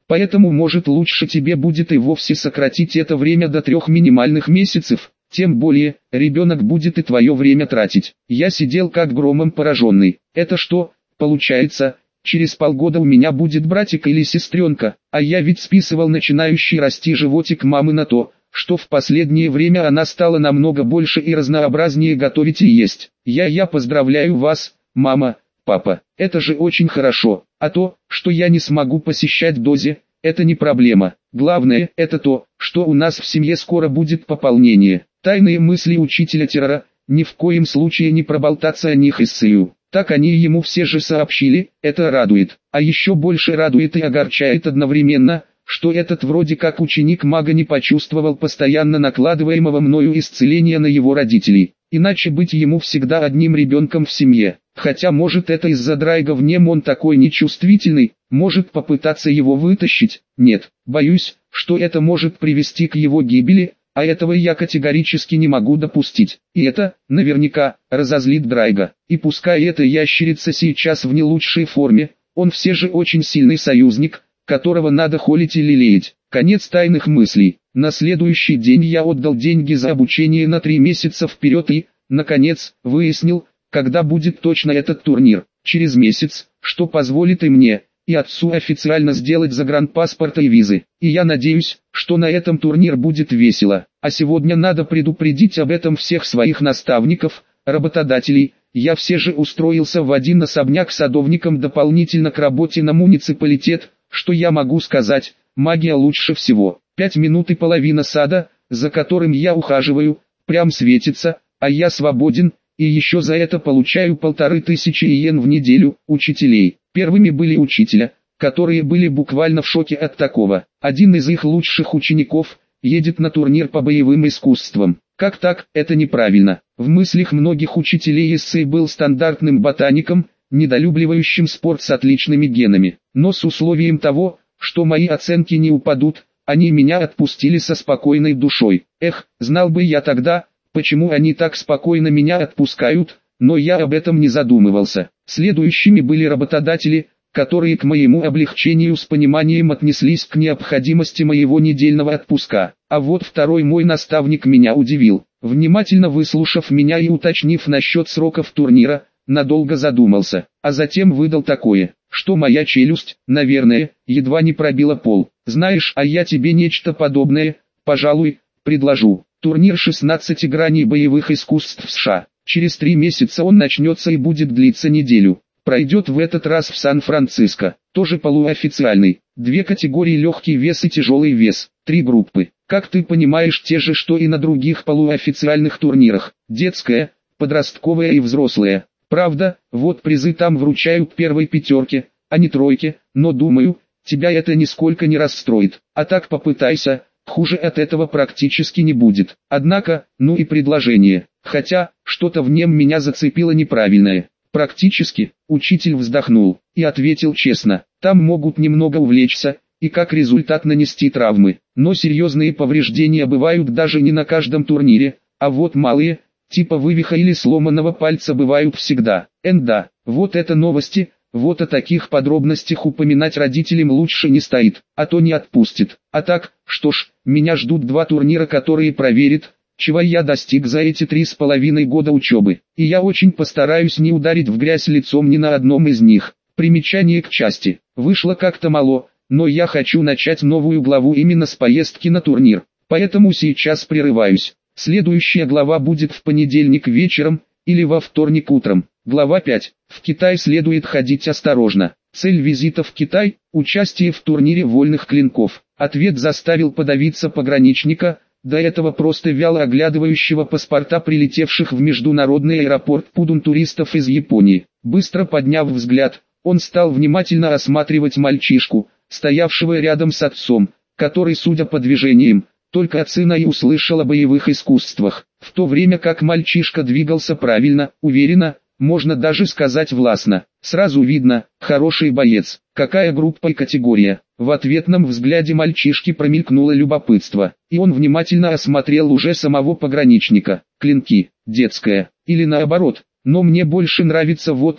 Поэтому может лучше тебе будет и вовсе сократить это время до трех минимальных месяцев. Тем более, ребенок будет и твое время тратить. Я сидел как громом пораженный. Это что, получается, через полгода у меня будет братик или сестренка, а я ведь списывал начинающий расти животик мамы на то, что в последнее время она стала намного больше и разнообразнее готовить и есть. Я-я поздравляю вас, мама, папа, это же очень хорошо, а то, что я не смогу посещать дозе, это не проблема. Главное, это то, что у нас в семье скоро будет пополнение. Тайные мысли учителя-террора, ни в коем случае не проболтаться о них Исею. Так они ему все же сообщили, это радует. А еще больше радует и огорчает одновременно, что этот вроде как ученик мага не почувствовал постоянно накладываемого мною исцеления на его родителей. Иначе быть ему всегда одним ребенком в семье. Хотя может это из-за драйга в нем он такой нечувствительный, может попытаться его вытащить. Нет, боюсь, что это может привести к его гибели, а этого я категорически не могу допустить. И это, наверняка, разозлит Драйга. И пускай эта ящерица сейчас в не лучшей форме, он все же очень сильный союзник, которого надо холить и лелеять. Конец тайных мыслей. На следующий день я отдал деньги за обучение на три месяца вперед и, наконец, выяснил, когда будет точно этот турнир. Через месяц, что позволит и мне, и отцу официально сделать загранпаспорта и визы. И я надеюсь, что на этом турнир будет весело. А сегодня надо предупредить об этом всех своих наставников, работодателей. Я все же устроился в один особняк садовником дополнительно к работе на муниципалитет. Что я могу сказать, магия лучше всего. Пять минут и половина сада, за которым я ухаживаю, прям светится, а я свободен, и еще за это получаю полторы тысячи иен в неделю. Учителей. Первыми были учителя, которые были буквально в шоке от такого. Один из их лучших учеников едет на турнир по боевым искусствам. Как так, это неправильно. В мыслях многих учителей Исей был стандартным ботаником, недолюбливающим спорт с отличными генами. Но с условием того, что мои оценки не упадут, они меня отпустили со спокойной душой. Эх, знал бы я тогда, почему они так спокойно меня отпускают, но я об этом не задумывался. Следующими были работодатели, которые к моему облегчению с пониманием отнеслись к необходимости моего недельного отпуска. А вот второй мой наставник меня удивил. Внимательно выслушав меня и уточнив насчет сроков турнира, надолго задумался, а затем выдал такое, что моя челюсть, наверное, едва не пробила пол. Знаешь, а я тебе нечто подобное, пожалуй, предложу. Турнир шестнадцати граней боевых искусств в США. Через три месяца он начнется и будет длиться неделю. Пройдет в этот раз в Сан-Франциско. Тоже полуофициальный. Две категории: легкий вес и тяжелый вес. Три группы. Как ты понимаешь, те же, что и на других полуофициальных турнирах. Детская, подростковая и взрослая. Правда, вот призы там вручают первой пятерке, а не тройке, но думаю, тебя это нисколько не расстроит. А так попытайся, хуже от этого практически не будет. Однако, ну и предложение. Хотя, что-то в нем меня зацепило неправильное. Практически, учитель вздохнул и ответил честно, там могут немного увлечься, и как результат нанести травмы. Но серьезные повреждения бывают даже не на каждом турнире, а вот малые, типа вывиха или сломанного пальца, бывают всегда. Энда, вот это новости, вот о таких подробностях упоминать родителям лучше не стоит, а то не отпустит. А так, что ж, меня ждут два турнира, которые проверят, чего я достиг за эти три с половиной года учебы. И я очень постараюсь не ударить в грязь лицом ни на одном из них. Примечание к части. Вышло как-то мало, но я хочу начать новую главу именно с поездки на турнир. Поэтому сейчас прерываюсь. Следующая глава будет в понедельник вечером, или во вторник утром. Глава пять. В Китай следует ходить осторожно. Цель визита в Китай – участие в турнире вольных клинков. Ответ заставил подавиться пограничника, до этого просто вяло оглядывающего паспорта прилетевших в международный аэропорт Пудун туристов из Японии. Быстро подняв взгляд, он стал внимательно осматривать мальчишку, стоявшего рядом с отцом, который, судя по движениям, только от сына и услышал о боевых искусствах. В то время как мальчишка двигался правильно, уверенно, можно даже сказать властно. Сразу видно, хороший боец. Какая группа и категория? В ответном взгляде мальчишки промелькнуло любопытство, и он внимательно осмотрел уже самого пограничника. Клинки, детская, или наоборот, но мне больше нравится вот так,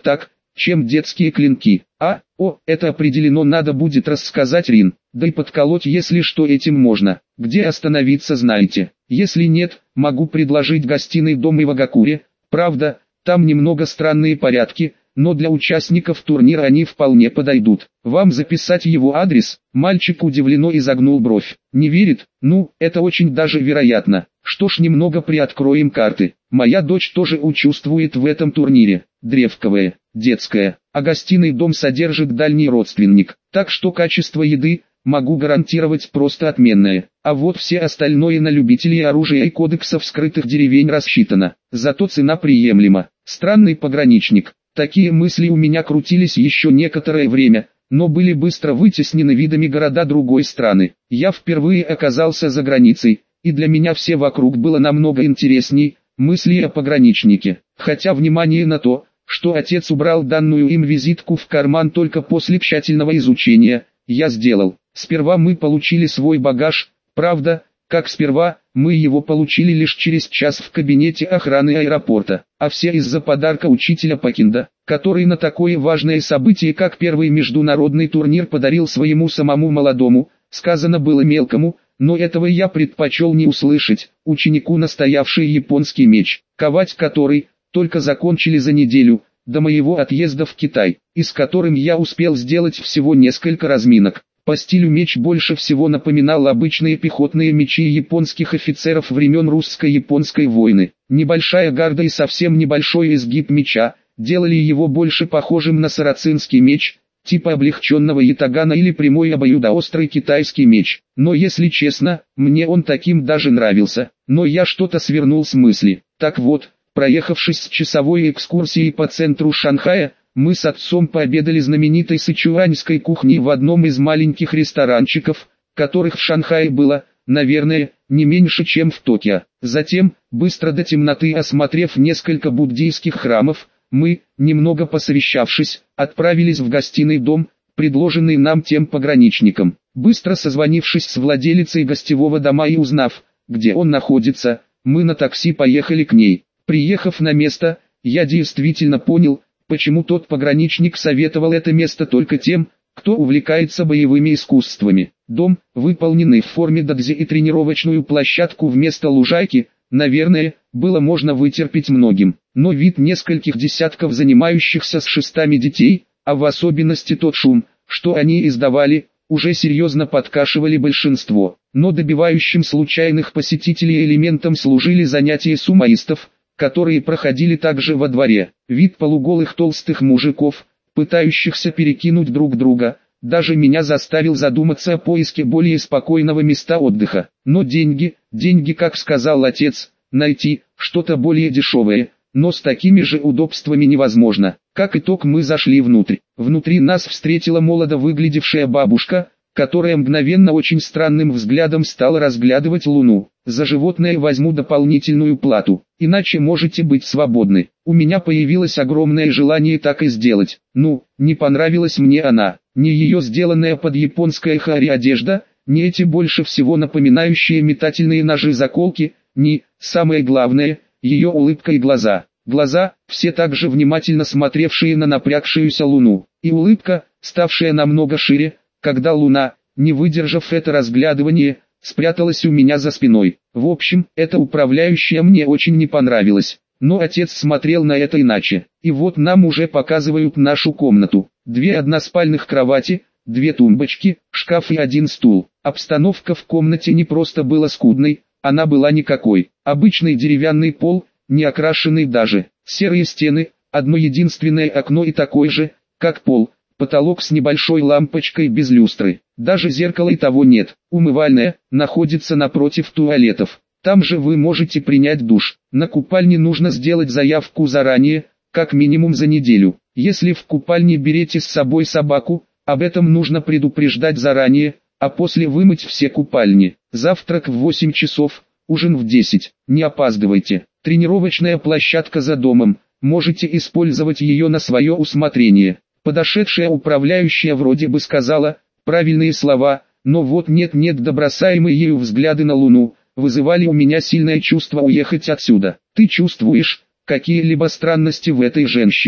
чем детские клинки. А, о, это определенно надо будет рассказать Рин, да и подколоть, если что, этим можно. Где остановиться, знаете? Если нет, могу предложить гостиный дом Ивагакуре. Правда, там немного странные порядки, но для участников турнира они вполне подойдут. Вам записать его адрес? Мальчик удивленно изогнул бровь. Не верит? Ну, это очень даже вероятно. Что ж, немного приоткроем карты. Моя дочь тоже участвует в этом турнире. Древковая, детская, а гостиный дом содержит дальний родственник. Так что качество еды, могу гарантировать, просто отменное. А вот все остальное на любителей оружия и кодексов скрытых деревень рассчитано. Зато цена приемлема. Странный пограничник. Такие мысли у меня крутились еще некоторое время, но были быстро вытеснены видами города другой страны. Я впервые оказался за границей, и для меня все вокруг было намного интересней, мысли о пограничнике. Хотя внимание на то, что отец убрал данную им визитку в карман только после тщательного изучения, я сделал. Сперва мы получили свой багаж, правда, как сперва, мы его получили лишь через час в кабинете охраны аэропорта, а все из-за подарка учителя Пакинда, который на такое важное событие, как первый международный турнир, подарил своему самому молодому, сказано было мелкому, но этого я предпочел не услышать, ученику настоявший японский меч, ковать который, только закончили за неделю, до моего отъезда в Китай, и с которым я успел сделать всего несколько разминок. По стилю меч больше всего напоминал обычные пехотные мечи японских офицеров времен русско-японской войны. Небольшая гарда и совсем небольшой изгиб меча делали его больше похожим на сарацинский меч, типа облегченного ятагана или прямой обоюдоострый китайский меч. Но если честно, мне он таким даже нравился, но я что-то свернул с мысли. Так вот, проехавшись с часовой экскурсией по центру Шанхая, мы с отцом пообедали знаменитой сычуаньской кухней в одном из маленьких ресторанчиков, которых в Шанхае было, наверное, не меньше, чем в Токио. Затем, быстро до темноты осмотрев несколько буддийских храмов, мы, немного посовещавшись, отправились в гостиный дом, предложенный нам тем пограничником. Быстро созвонившись с владелицей гостевого дома и узнав, где он находится, мы на такси поехали к ней. Приехав на место, я действительно понял, почему тот пограничник советовал это место только тем, кто увлекается боевыми искусствами. Дом, выполненный в форме додзи, и тренировочную площадку вместо лужайки, наверное, было можно вытерпеть многим. Но вид нескольких десятков занимающихся с шестами детей, а в особенности тот шум, что они издавали, уже серьезно подкашивали большинство. Но добивающим случайных посетителей элементом служили занятия сумоистов, которые проходили также во дворе. Вид полуголых толстых мужиков, пытающихся перекинуть друг друга, даже меня заставил задуматься о поиске более спокойного места отдыха. Но деньги, деньги, как сказал отец, найти что-то более дешевое, но с такими же удобствами невозможно. Как итог, мы зашли внутрь. Внутри нас встретила молодо выглядевшая бабушка, которая мгновенно очень странным взглядом стала разглядывать Луну. За животное возьму дополнительную плату, иначе можете быть свободны. У меня появилось огромное желание так и сделать. Ну, не понравилась мне она, ни ее сделанная под японское хари одежда, ни эти больше всего напоминающие метательные ножи заколки, ни, самое главное, ее улыбка и глаза. Глаза, все так же внимательно смотревшие на напрягшуюся Луну, и улыбка, ставшая намного шире, когда Луна, не выдержав это разглядывание, спряталась у меня за спиной. В общем, эта управляющая мне очень не понравилась, но отец смотрел на это иначе. И вот нам уже показывают нашу комнату. Две односпальных кровати, две тумбочки, шкаф и один стул. Обстановка в комнате не просто была скудной, она была никакой. Обычный деревянный пол, не окрашенный даже. Серые стены, одно единственное окно и такой же, как пол. Потолок с небольшой лампочкой без люстры. Даже зеркала и того нет. Умывальная находится напротив туалетов. Там же вы можете принять душ. На купальне нужно сделать заявку заранее, как минимум за неделю. Если в купальне берете с собой собаку, об этом нужно предупреждать заранее, а после вымыть все купальни. Завтрак в восемь часов, ужин в десять. Не опаздывайте. Тренировочная площадка за домом. Можете использовать ее на свое усмотрение. Подошедшая управляющая вроде бы сказала правильные слова, но вот нет-нет, да бросаемые ею взгляды на Луну вызывали у меня сильное чувство уехать отсюда. Ты чувствуешь какие-либо странности в этой женщине?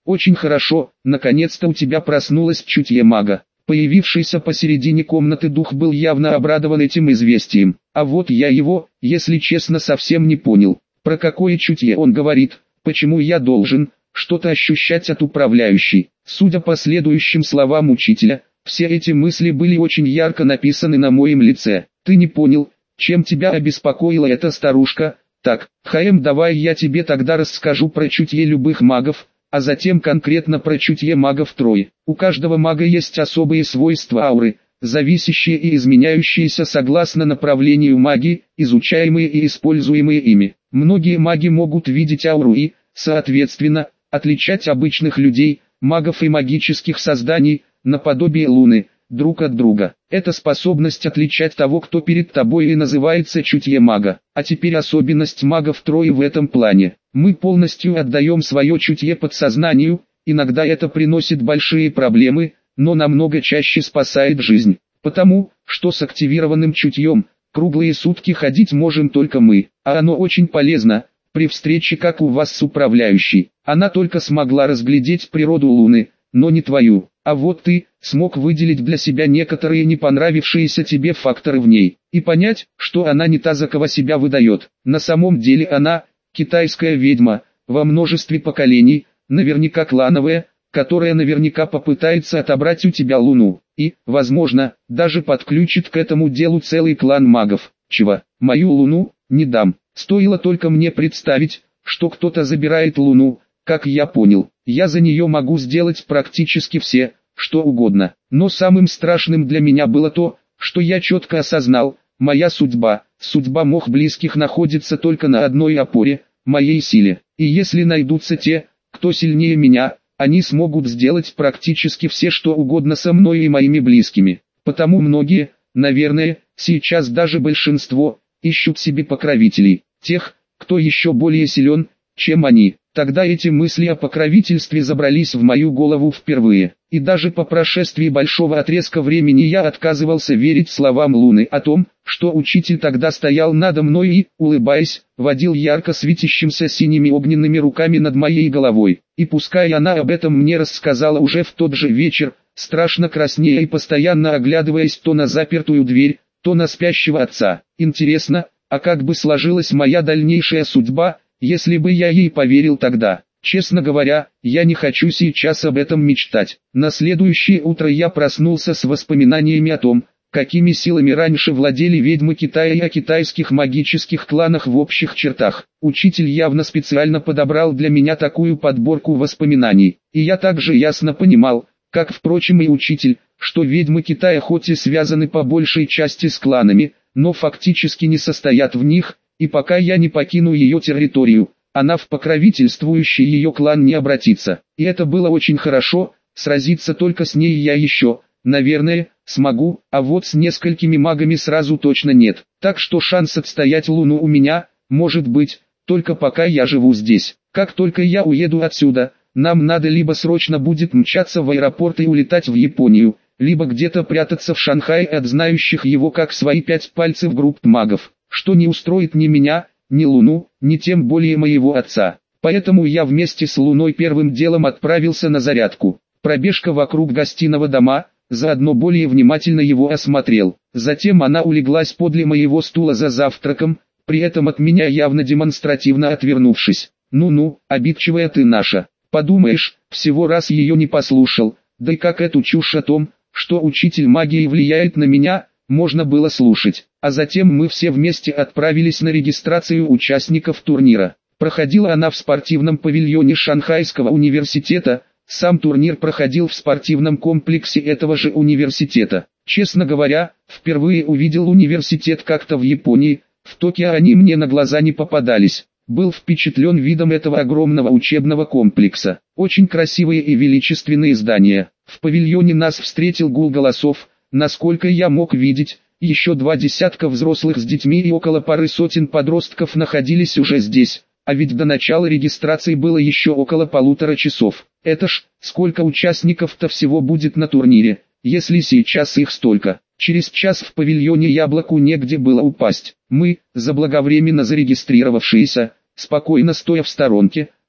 Очень хорошо, наконец-то у тебя проснулось чутье мага. Появившийся посередине комнаты дух был явно обрадован этим известием. А вот я его, если честно, совсем не понял. Про какое чутье он говорит, почему я должен что-то ощущать от управляющей. Судя по следующим словам учителя, все эти мысли были очень ярко написаны на моем лице. Ты не понял, чем тебя обеспокоила эта старушка? Так, Хаэм, давай я тебе тогда расскажу про чутье любых магов, а затем конкретно про чутье магов Трой. У каждого мага есть особые свойства ауры, зависящие и изменяющиеся согласно направлению магии, изучаемые и используемые ими. Многие маги могут видеть ауру и, соответственно, отличать обычных людей, магов и магических созданий, наподобие Луны, друг от друга. Эта способность отличать того, кто перед тобой, и называется чутье мага. А теперь особенность магов Трои в этом плане. Мы полностью отдаем свое чутье подсознанию, иногда это приносит большие проблемы, но намного чаще спасает жизнь. Потому, что с активированным чутьем, круглые сутки ходить можем только мы, а оно очень полезно. При встрече как у вас с управляющей, она только смогла разглядеть природу Луны, но не твою. А вот ты смог выделить для себя некоторые не понравившиеся тебе факторы в ней, и понять, что она не та, за кого себя выдает. На самом деле она, китайская ведьма, во множестве поколений, наверняка клановая, которая наверняка попытается отобрать у тебя Луну, и, возможно, даже подключит к этому делу целый клан магов. Чего? Мою Луну не дам. Стоило только мне представить, что кто-то забирает Луну, как я понял, я за нее могу сделать практически все, что угодно. Но самым страшным для меня было то, что я четко осознал, моя судьба, судьба моих близких находится только на одной опоре, моей силе. И если найдутся те, кто сильнее меня, они смогут сделать практически все, что угодно со мной и моими близкими. Потому многие, наверное, сейчас даже большинство, ищут себе покровителей, тех, кто еще более силен, чем они. Тогда эти мысли о покровительстве забрались в мою голову впервые, и даже по прошествии большого отрезка времени я отказывался верить словам Луны о том, что учитель тогда стоял надо мной и, улыбаясь, водил ярко светящимся синими огненными руками над моей головой. И пускай она об этом мне рассказала уже в тот же вечер, страшно краснея и постоянно оглядываясь то на запертую дверь, то на спящего отца. Интересно, а как бы сложилась моя дальнейшая судьба, если бы я ей поверил тогда? Честно говоря, я не хочу сейчас об этом мечтать. На следующее утро я проснулся с воспоминаниями о том, какими силами раньше владели ведьмы Китая и о китайских магических кланах в общих чертах. Учитель явно специально подобрал для меня такую подборку воспоминаний. И я также ясно понимал, как, впрочем, и учитель, что ведьмы Китая хоть и связаны по большей части с кланами, но фактически не состоят в них, и пока я не покину ее территорию, она в покровительствующий ее клан не обратится. И это было очень хорошо, сразиться только с ней я еще, наверное, смогу, а вот с несколькими магами сразу точно нет. Так что шанс отстоять Луну у меня, может быть, только пока я живу здесь. Как только я уеду отсюда, нам надо либо срочно будет мчаться в аэропорт и улетать в Японию, либо где-то прятаться в Шанхае от знающих его как свои пять пальцев групп магов, что не устроит ни меня, ни Луну, ни тем более моего отца. Поэтому я вместе с Луной первым делом отправился на зарядку. Пробежка вокруг гостиного дома, заодно более внимательно его осмотрел. Затем она улеглась подле моего стула за завтраком, при этом от меня явно демонстративно отвернувшись. «Ну-ну, обидчивая ты наша. Подумаешь, всего раз ее не послушал, да и как эту чушь о том, что учитель магии влияет на меня, можно было слушать». А затем мы все вместе отправились на регистрацию участников турнира. Проходила она в спортивном павильоне Шанхайского университета, сам турнир проходил в спортивном комплексе этого же университета. Честно говоря, впервые увидел университет как-то в Японии, в Токио они мне на глаза не попадались. Был впечатлен видом этого огромного учебного комплекса. Очень красивые и величественные здания. В павильоне нас встретил гул голосов, насколько я мог видеть. Еще два десятка взрослых с детьми и около пары сотен подростков находились уже здесь, а ведь до начала регистрации было еще около полутора часов. Это ж, сколько участников-то всего будет на турнире, если сейчас их столько. Через час в павильоне Яблоку негде было упасть. Мы, заблаговременно зарегистрировавшиеся, спокойно стоя в сторонке,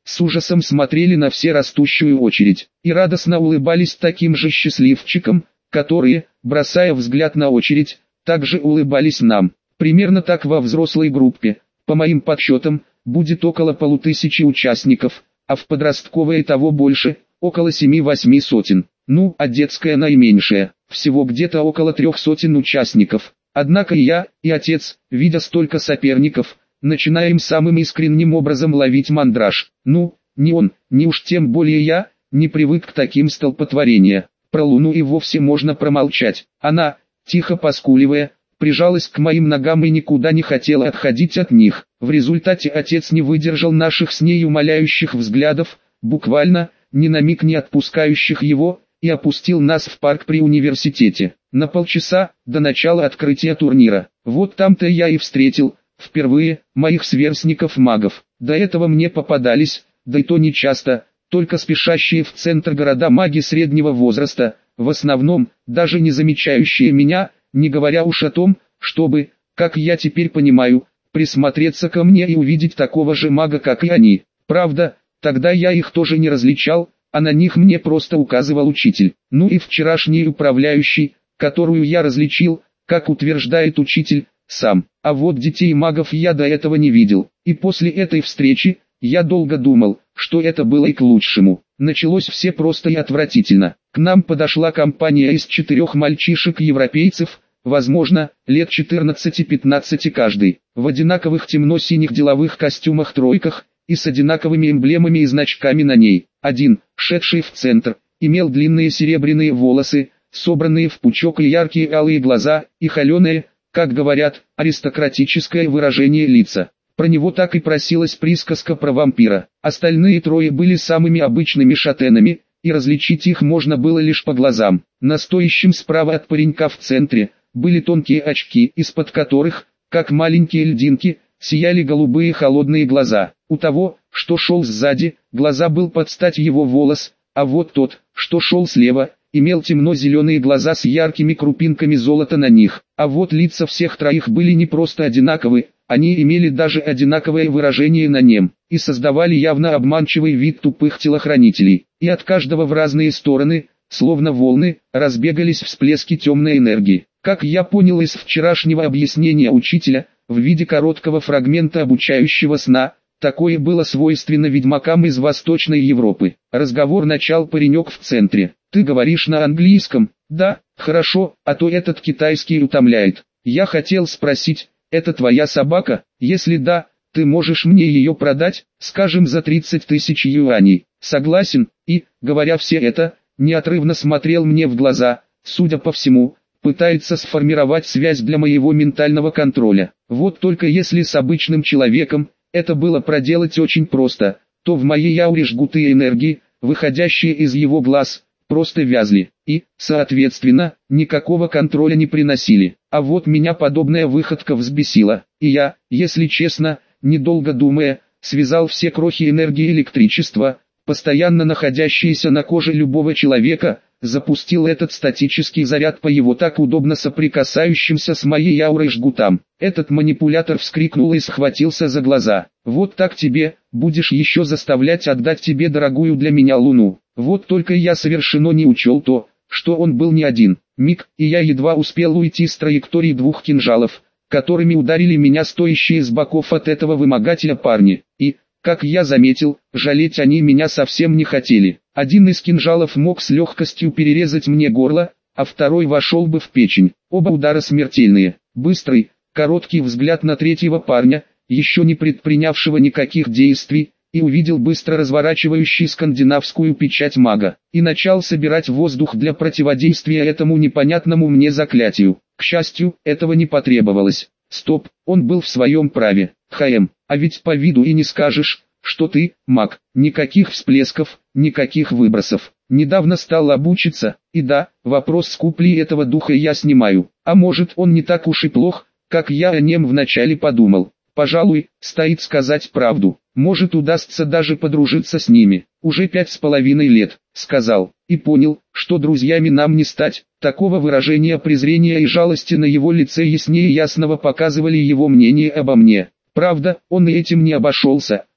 с ужасом смотрели на все растущую очередь, и радостно улыбались таким же счастливчикам, которые, бросая взгляд на очередь, также улыбались нам. Примерно так во взрослой группе, по моим подсчетам, будет около полутысячи участников, а в подростковой того больше, около семи-восьми сотен. Ну, а детская наименьшая, всего где-то около трех сотен участников. Однако и я, и отец, видя столько соперников, начинаем самым искренним образом ловить мандраж. Ну, ни он, ни уж тем более я, не привык к таким столпотворениям. Про Луну и вовсе можно промолчать. Она, тихо поскуливая, прижалась к моим ногам и никуда не хотела отходить от них. В результате отец не выдержал наших с ней умоляющих взглядов, буквально, ни на миг не отпускающих его, и опустил нас в парк при университете. На полчаса, до начала открытия турнира. Вот там-то я и встретил, впервые, моих сверстников-магов. До этого мне попадались, да и то не часто, только спешащие в центр города маги среднего возраста, в основном, даже не замечающие меня, не говоря уж о том, чтобы, как я теперь понимаю, присмотреться ко мне и увидеть такого же мага, как и они. Правда, тогда я их тоже не различал, а на них мне просто указывал учитель. Ну и вчерашний управляющий, которую я различил, как утверждает учитель, сам. А вот детей магов я до этого не видел. И после этой встречи, я долго думал, что это было и к лучшему. Началось все просто и отвратительно. К нам подошла компания из четырех мальчишек-европейцев, возможно, лет четырнадцати-пятнадцати каждый, в одинаковых темно-синих деловых костюмах-тройках, и с одинаковыми эмблемами и значками на ней. Один, шедший в центр, имел длинные серебряные волосы, собранные в пучок и яркие алые глаза, и холеное, как говорят, аристократическое выражение лица. Про него так и просилась присказка про вампира. Остальные трое были самыми обычными шатенами, и различить их можно было лишь по глазам. На стоящем справа от паренька в центре, были тонкие очки, из-под которых, как маленькие льдинки, сияли голубые холодные глаза. У того, что шел сзади, глаза был под стать его волос, а вот тот, что шел слева, имел темно-зеленые глаза с яркими крупинками золота на них. А вот лица всех троих были не просто одинаковы, они имели даже одинаковое выражение на нем, и создавали явно обманчивый вид тупых телохранителей. И от каждого в разные стороны, словно волны, разбегались всплески темной энергии. Как я понял из вчерашнего объяснения учителя, в виде короткого фрагмента обучающего сна, такое было свойственно ведьмакам из Восточной Европы. Разговор начал паренек в центре. «Ты говоришь на английском?» «Да, хорошо, а то этот китайский утомляет. Я хотел спросить, это твоя собака? Если да, ты можешь мне ее продать, скажем, за тридцать тысяч юаней?» «Согласен», и, говоря все это, неотрывно смотрел мне в глаза, судя по всему, пытается сформировать связь для моего ментального контроля. Вот только если с обычным человеком это было проделать очень просто, то в моей ауре жгуты энергии, выходящие из его глаз, просто вязли, и, соответственно, никакого контроля не приносили. А вот меня подобная выходка взбесила, и я, если честно, недолго думая, связал все крохи энергии электричества, постоянно находящиеся на коже любого человека, запустил этот статический заряд по его так удобно соприкасающимся с моей аурой жгутам. Этот манипулятор вскрикнул и схватился за глаза. «Вот так тебе, будешь еще заставлять отдать тебе дорогую для меня луну». Вот только я совершенно не учел то, что он был не один. Миг, и я едва успел уйти с траектории двух кинжалов, которыми ударили меня стоящие с боков от этого вымогателя парни. И, как я заметил, жалеть они меня совсем не хотели. Один из кинжалов мог с легкостью перерезать мне горло, а второй вошел бы в печень. Оба удара смертельные. Быстрый, короткий взгляд на третьего парня, еще не предпринявшего никаких действий, и увидел быстро разворачивающий скандинавскую печать мага, и начал собирать воздух для противодействия этому непонятному мне заклятию. К счастью, этого не потребовалось. Стоп, он был в своем праве. Хм, а ведь по виду и не скажешь, что ты, маг. Никаких всплесков, никаких выбросов. Недавно стал обучиться, и да, вопрос с купли этого духа я снимаю. А может, он не так уж и плох, как я о нем вначале подумал. Пожалуй, стоит сказать правду. Может, удастся даже подружиться с ними. Уже пять с половиной лет, сказал, и понял, что друзьями нам не стать. Такого выражения презрения и жалости на его лице яснее ясного показывали его мнение обо мне. Правда, он и этим не обошелся,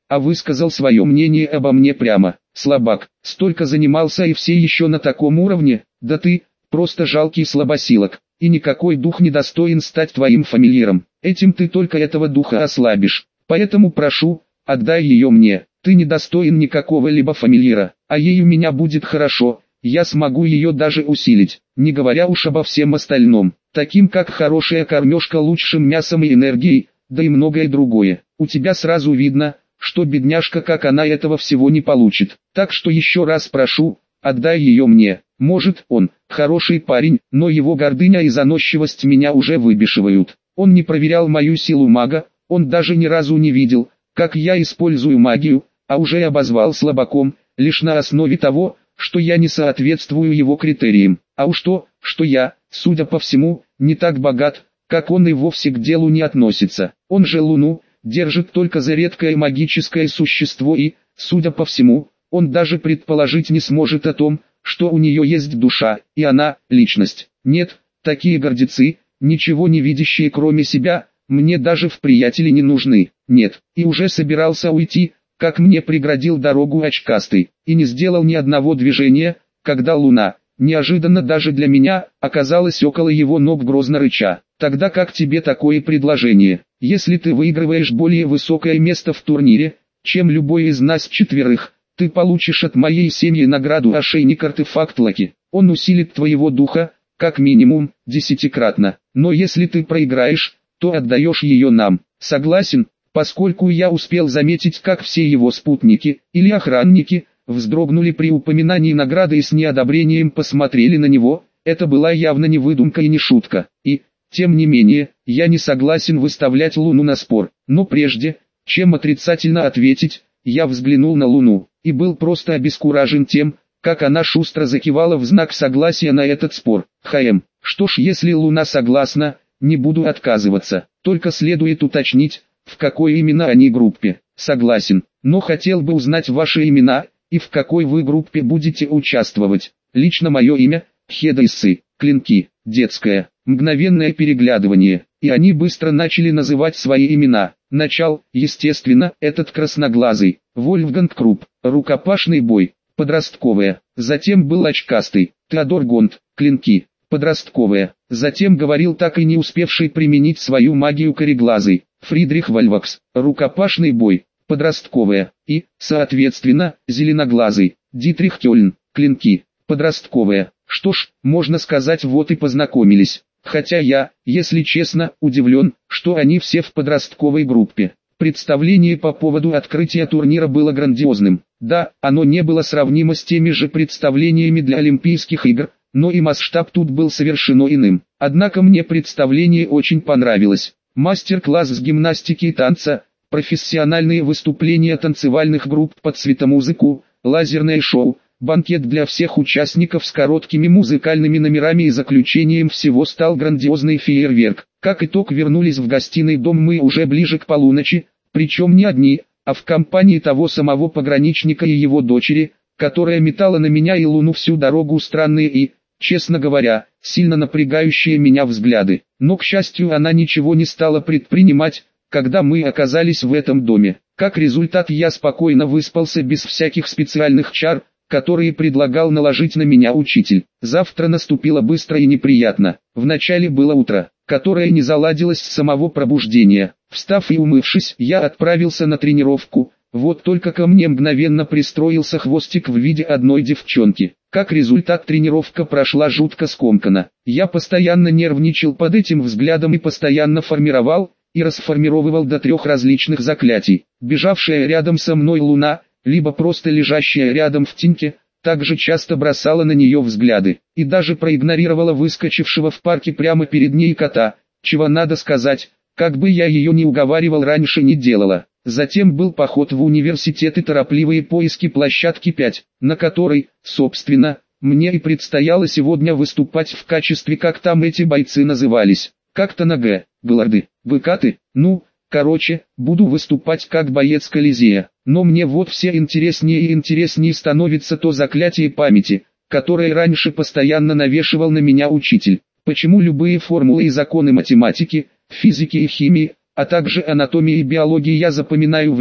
а высказал свое мнение обо мне прямо. Слабак, столько занимался и все еще на таком уровне, да ты, просто жалкий слабосилок, и никакой дух не достоин стать твоим фамильяром. Этим ты только этого духа ослабишь, поэтому прошу, отдай ее мне. Ты не достоин никакого либо фамильяра, а ей у меня будет хорошо, я смогу ее даже усилить, не говоря уж обо всем остальном, таким как хорошая кормежка лучшим мясом и энергией, да и многое другое. У тебя сразу видно, что бедняжка как она этого всего не получит, так что еще раз прошу, отдай ее мне. Может, он хороший парень, но его гордыня и заносчивость меня уже выбешивают. Он не проверял мою силу мага, он даже ни разу не видел, как я использую магию, а уже обозвал слабаком, лишь на основе того, что я не соответствую его критериям. А уж то, что я, судя по всему, не так богат, как он и вовсе к делу не относится. Он же Луну держит только за редкое магическое существо и, судя по всему, он даже предположить не сможет о том, что у нее есть душа, и она – личность. Нет, такие гордецы, ничего не видящие кроме себя, мне даже в приятели не нужны. Нет, и уже собирался уйти, как мне преградил дорогу очкастый, и не сделал ни одного движения, когда Луна, неожиданно даже для меня, оказалась около его ног грозно рыча. Тогда как тебе такое предложение? Если ты выигрываешь более высокое место в турнире, чем любой из нас четверых, ты получишь от моей семьи награду ошейник-артефакт Лаки. Он усилит твоего духа, как минимум, десятикратно. Но если ты проиграешь, то отдаешь ее нам. Согласен? Поскольку я успел заметить, как все его спутники, или охранники, вздрогнули при упоминании награды и с неодобрением посмотрели на него, это была явно не выдумка и не шутка. И, тем не менее, я не согласен выставлять Луну на спор. Но прежде, чем отрицательно ответить, я взглянул на Луну, и был просто обескуражен тем, как она шустро закивала в знак согласия на этот спор. Хм, что ж, если Луна согласна, не буду отказываться, только следует уточнить, в какой именно они группе. Согласен, но хотел бы узнать ваши имена, и в какой вы группе будете участвовать. Лично мое имя – Хедайсы, клинки, детское, мгновенное переглядывание, и они быстро начали называть свои имена. Начал, естественно, этот красноглазый, Вольфганг Круп, рукопашный бой, подростковая, затем был очкастый, Теодор Гонт, клинки, подростковая, затем говорил так и не успевший применить свою магию кореглазый, Фридрих Вальвакс, рукопашный бой, подростковая, и, соответственно, зеленоглазый, Дитрих Кёльн, клинки, подростковая. Что ж, можно сказать, вот и познакомились, хотя я, если честно, удивлен, что они все в подростковой группе. Представление по поводу открытия турнира было грандиозным. Да, оно не было сравнимо с теми же представлениями для Олимпийских игр, но и масштаб тут был совершенно иным. Однако мне представление очень понравилось. Мастер-класс с гимнастики и танца, профессиональные выступления танцевальных групп под светомузыку, лазерное шоу, банкет для всех участников с короткими музыкальными номерами и заключением всего стал грандиозный фейерверк. Как итог, вернулись в гостиный дом мы уже ближе к полуночи, причем не одни, а в компании того самого пограничника и его дочери, которая метала на меня и Луну всю дорогу странные и, честно говоря, сильно напрягающие меня взгляды. Но, к счастью, она ничего не стала предпринимать, когда мы оказались в этом доме. Как результат, я спокойно выспался без всяких специальных чар, которые предлагал наложить на меня учитель. Завтра наступило быстро и неприятно. Вначале было утро, которое не заладилось с самого пробуждения. Встав и умывшись, я отправился на тренировку. Вот только ко мне мгновенно пристроился хвостик в виде одной девчонки. Как результат, тренировка прошла жутко скомканно. Я постоянно нервничал под этим взглядом и постоянно формировал и расформировывал до трех различных заклятий. Бежавшая рядом со мной Луна, либо просто лежащая рядом в теньке, также часто бросала на нее взгляды, и даже проигнорировала выскочившего в парке прямо перед ней кота, чего, надо сказать, как бы я ее не уговаривал, раньше не делала. Затем был поход в университет и торопливые поиски площадки пять, на которой, собственно, мне и предстояло сегодня выступать в качестве, как там эти бойцы назывались, как-то на Г, Галарды, Быкаты, ну, короче, буду выступать как боец Колизея. Но мне вот все интереснее и интереснее становится то заклятие памяти, которое раньше постоянно навешивал на меня учитель. Почему любые формулы и законы математики, физики и химии, а также анатомии и биологии я запоминаю в лет,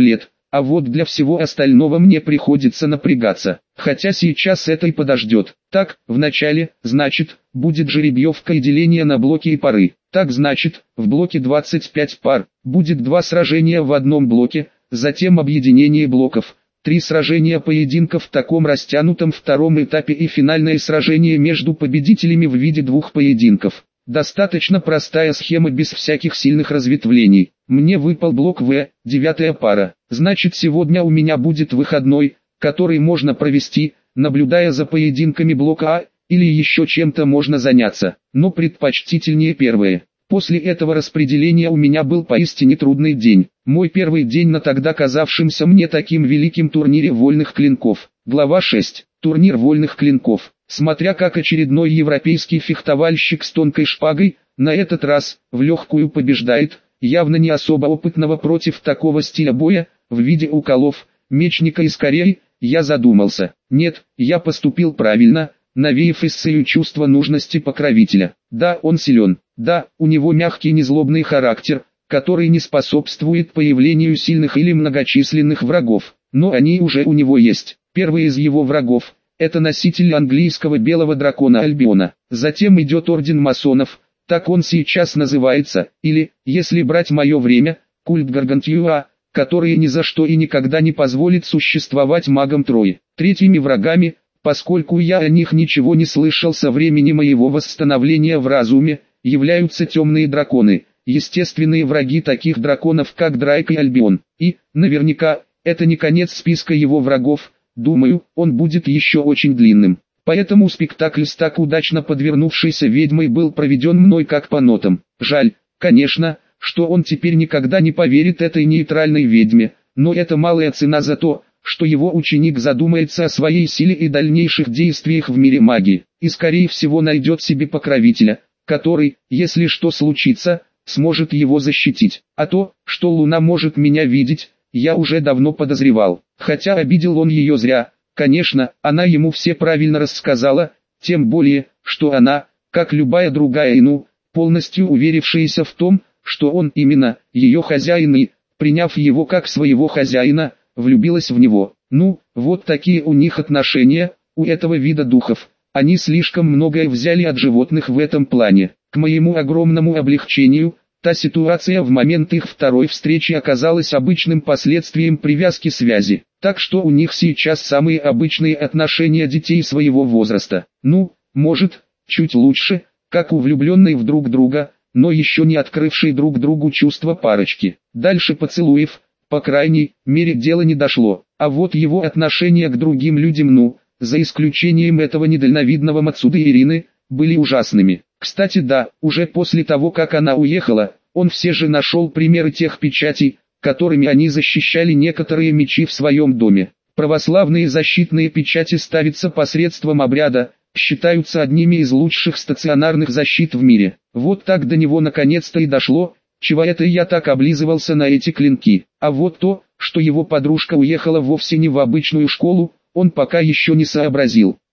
А вот для всего остального мне приходится напрягаться. Хотя сейчас это и подождет. Так, вначале, значит, будет жеребьевка и деление на блоки и пары. Так значит, в блоке двадцать пять пар, будет два сражения в одном блоке, затем объединение блоков, три сражения поединков в таком растянутом втором этапе и финальное сражение между победителями в виде двух поединков. Достаточно простая схема без всяких сильных разветвлений. Мне выпал блок В, девятая пара. Значит, сегодня у меня будет выходной, который можно провести, наблюдая за поединками блока А, или еще чем-то можно заняться, но предпочтительнее первое. После этого распределения у меня был поистине трудный день. Мой первый день на тогда казавшемся мне таким великим турнире вольных клинков. Глава шесть. Турнир вольных клинков. Смотря как очередной европейский фехтовальщик с тонкой шпагой, на этот раз, в легкую побеждает, явно не особо опытного против такого стиля боя, в виде уколов, мечника из Кореи, я задумался. Нет, я поступил правильно, навеяв Исею чувство нужности покровителя. Да, он силен, да, у него мягкий незлобный характер, который не способствует появлению сильных или многочисленных врагов, но они уже у него есть. Первый из его врагов – это носитель английского белого дракона Альбиона. Затем идет орден масонов, так он сейчас называется, или, если брать мое время, культ Гаргантюа, который ни за что и никогда не позволит существовать магам Трои. Третьими врагами, поскольку я о них ничего не слышал со времени моего восстановления в разуме, являются темные драконы, естественные враги таких драконов как Драйк и Альбион. И, наверняка, это не конец списка его врагов. Думаю, он будет еще очень длинным. Поэтому спектакль с так удачно подвернувшейся ведьмой был проведен мной как по нотам. Жаль, конечно, что он теперь никогда не поверит этой нейтральной ведьме, но это малая цена за то, что его ученик задумается о своей силе и дальнейших действиях в мире магии, и скорее всего найдет себе покровителя, который, если что случится, сможет его защитить. А то, что Луна может меня видеть, я уже давно подозревал. Хотя обидел он ее зря, конечно, она ему все правильно рассказала, тем более, что она, как любая другая Ину, полностью уверившаяся в том, что он именно ее хозяин и, приняв его как своего хозяина, влюбилась в него. Ну, вот такие у них отношения, у этого вида духов. Они слишком многое взяли от животных в этом плане. К моему огромному облегчению, та ситуация в момент их второй встречи оказалась обычным последствием привязки связи. Так что у них сейчас самые обычные отношения детей своего возраста. Ну, может, чуть лучше, как у влюбленной в друг друга, но еще не открывшей друг другу чувства парочки. Дальше поцелуев, по крайней мере, дело не дошло. А вот его отношения к другим людям, ну, за исключением этого недальновидного Мацуды Ирины, были ужасными. Кстати, да, уже после того, как она уехала, он все же нашел примеры тех печатей, которыми они защищали некоторые мечи в своем доме. Православные защитные печати ставятся посредством обряда, считаются одними из лучших стационарных защит в мире. Вот так до него наконец-то и дошло, чего это я так облизывался на эти клинки. А вот то, что его подружка уехала вовсе не в обычную школу, он пока еще не сообразил.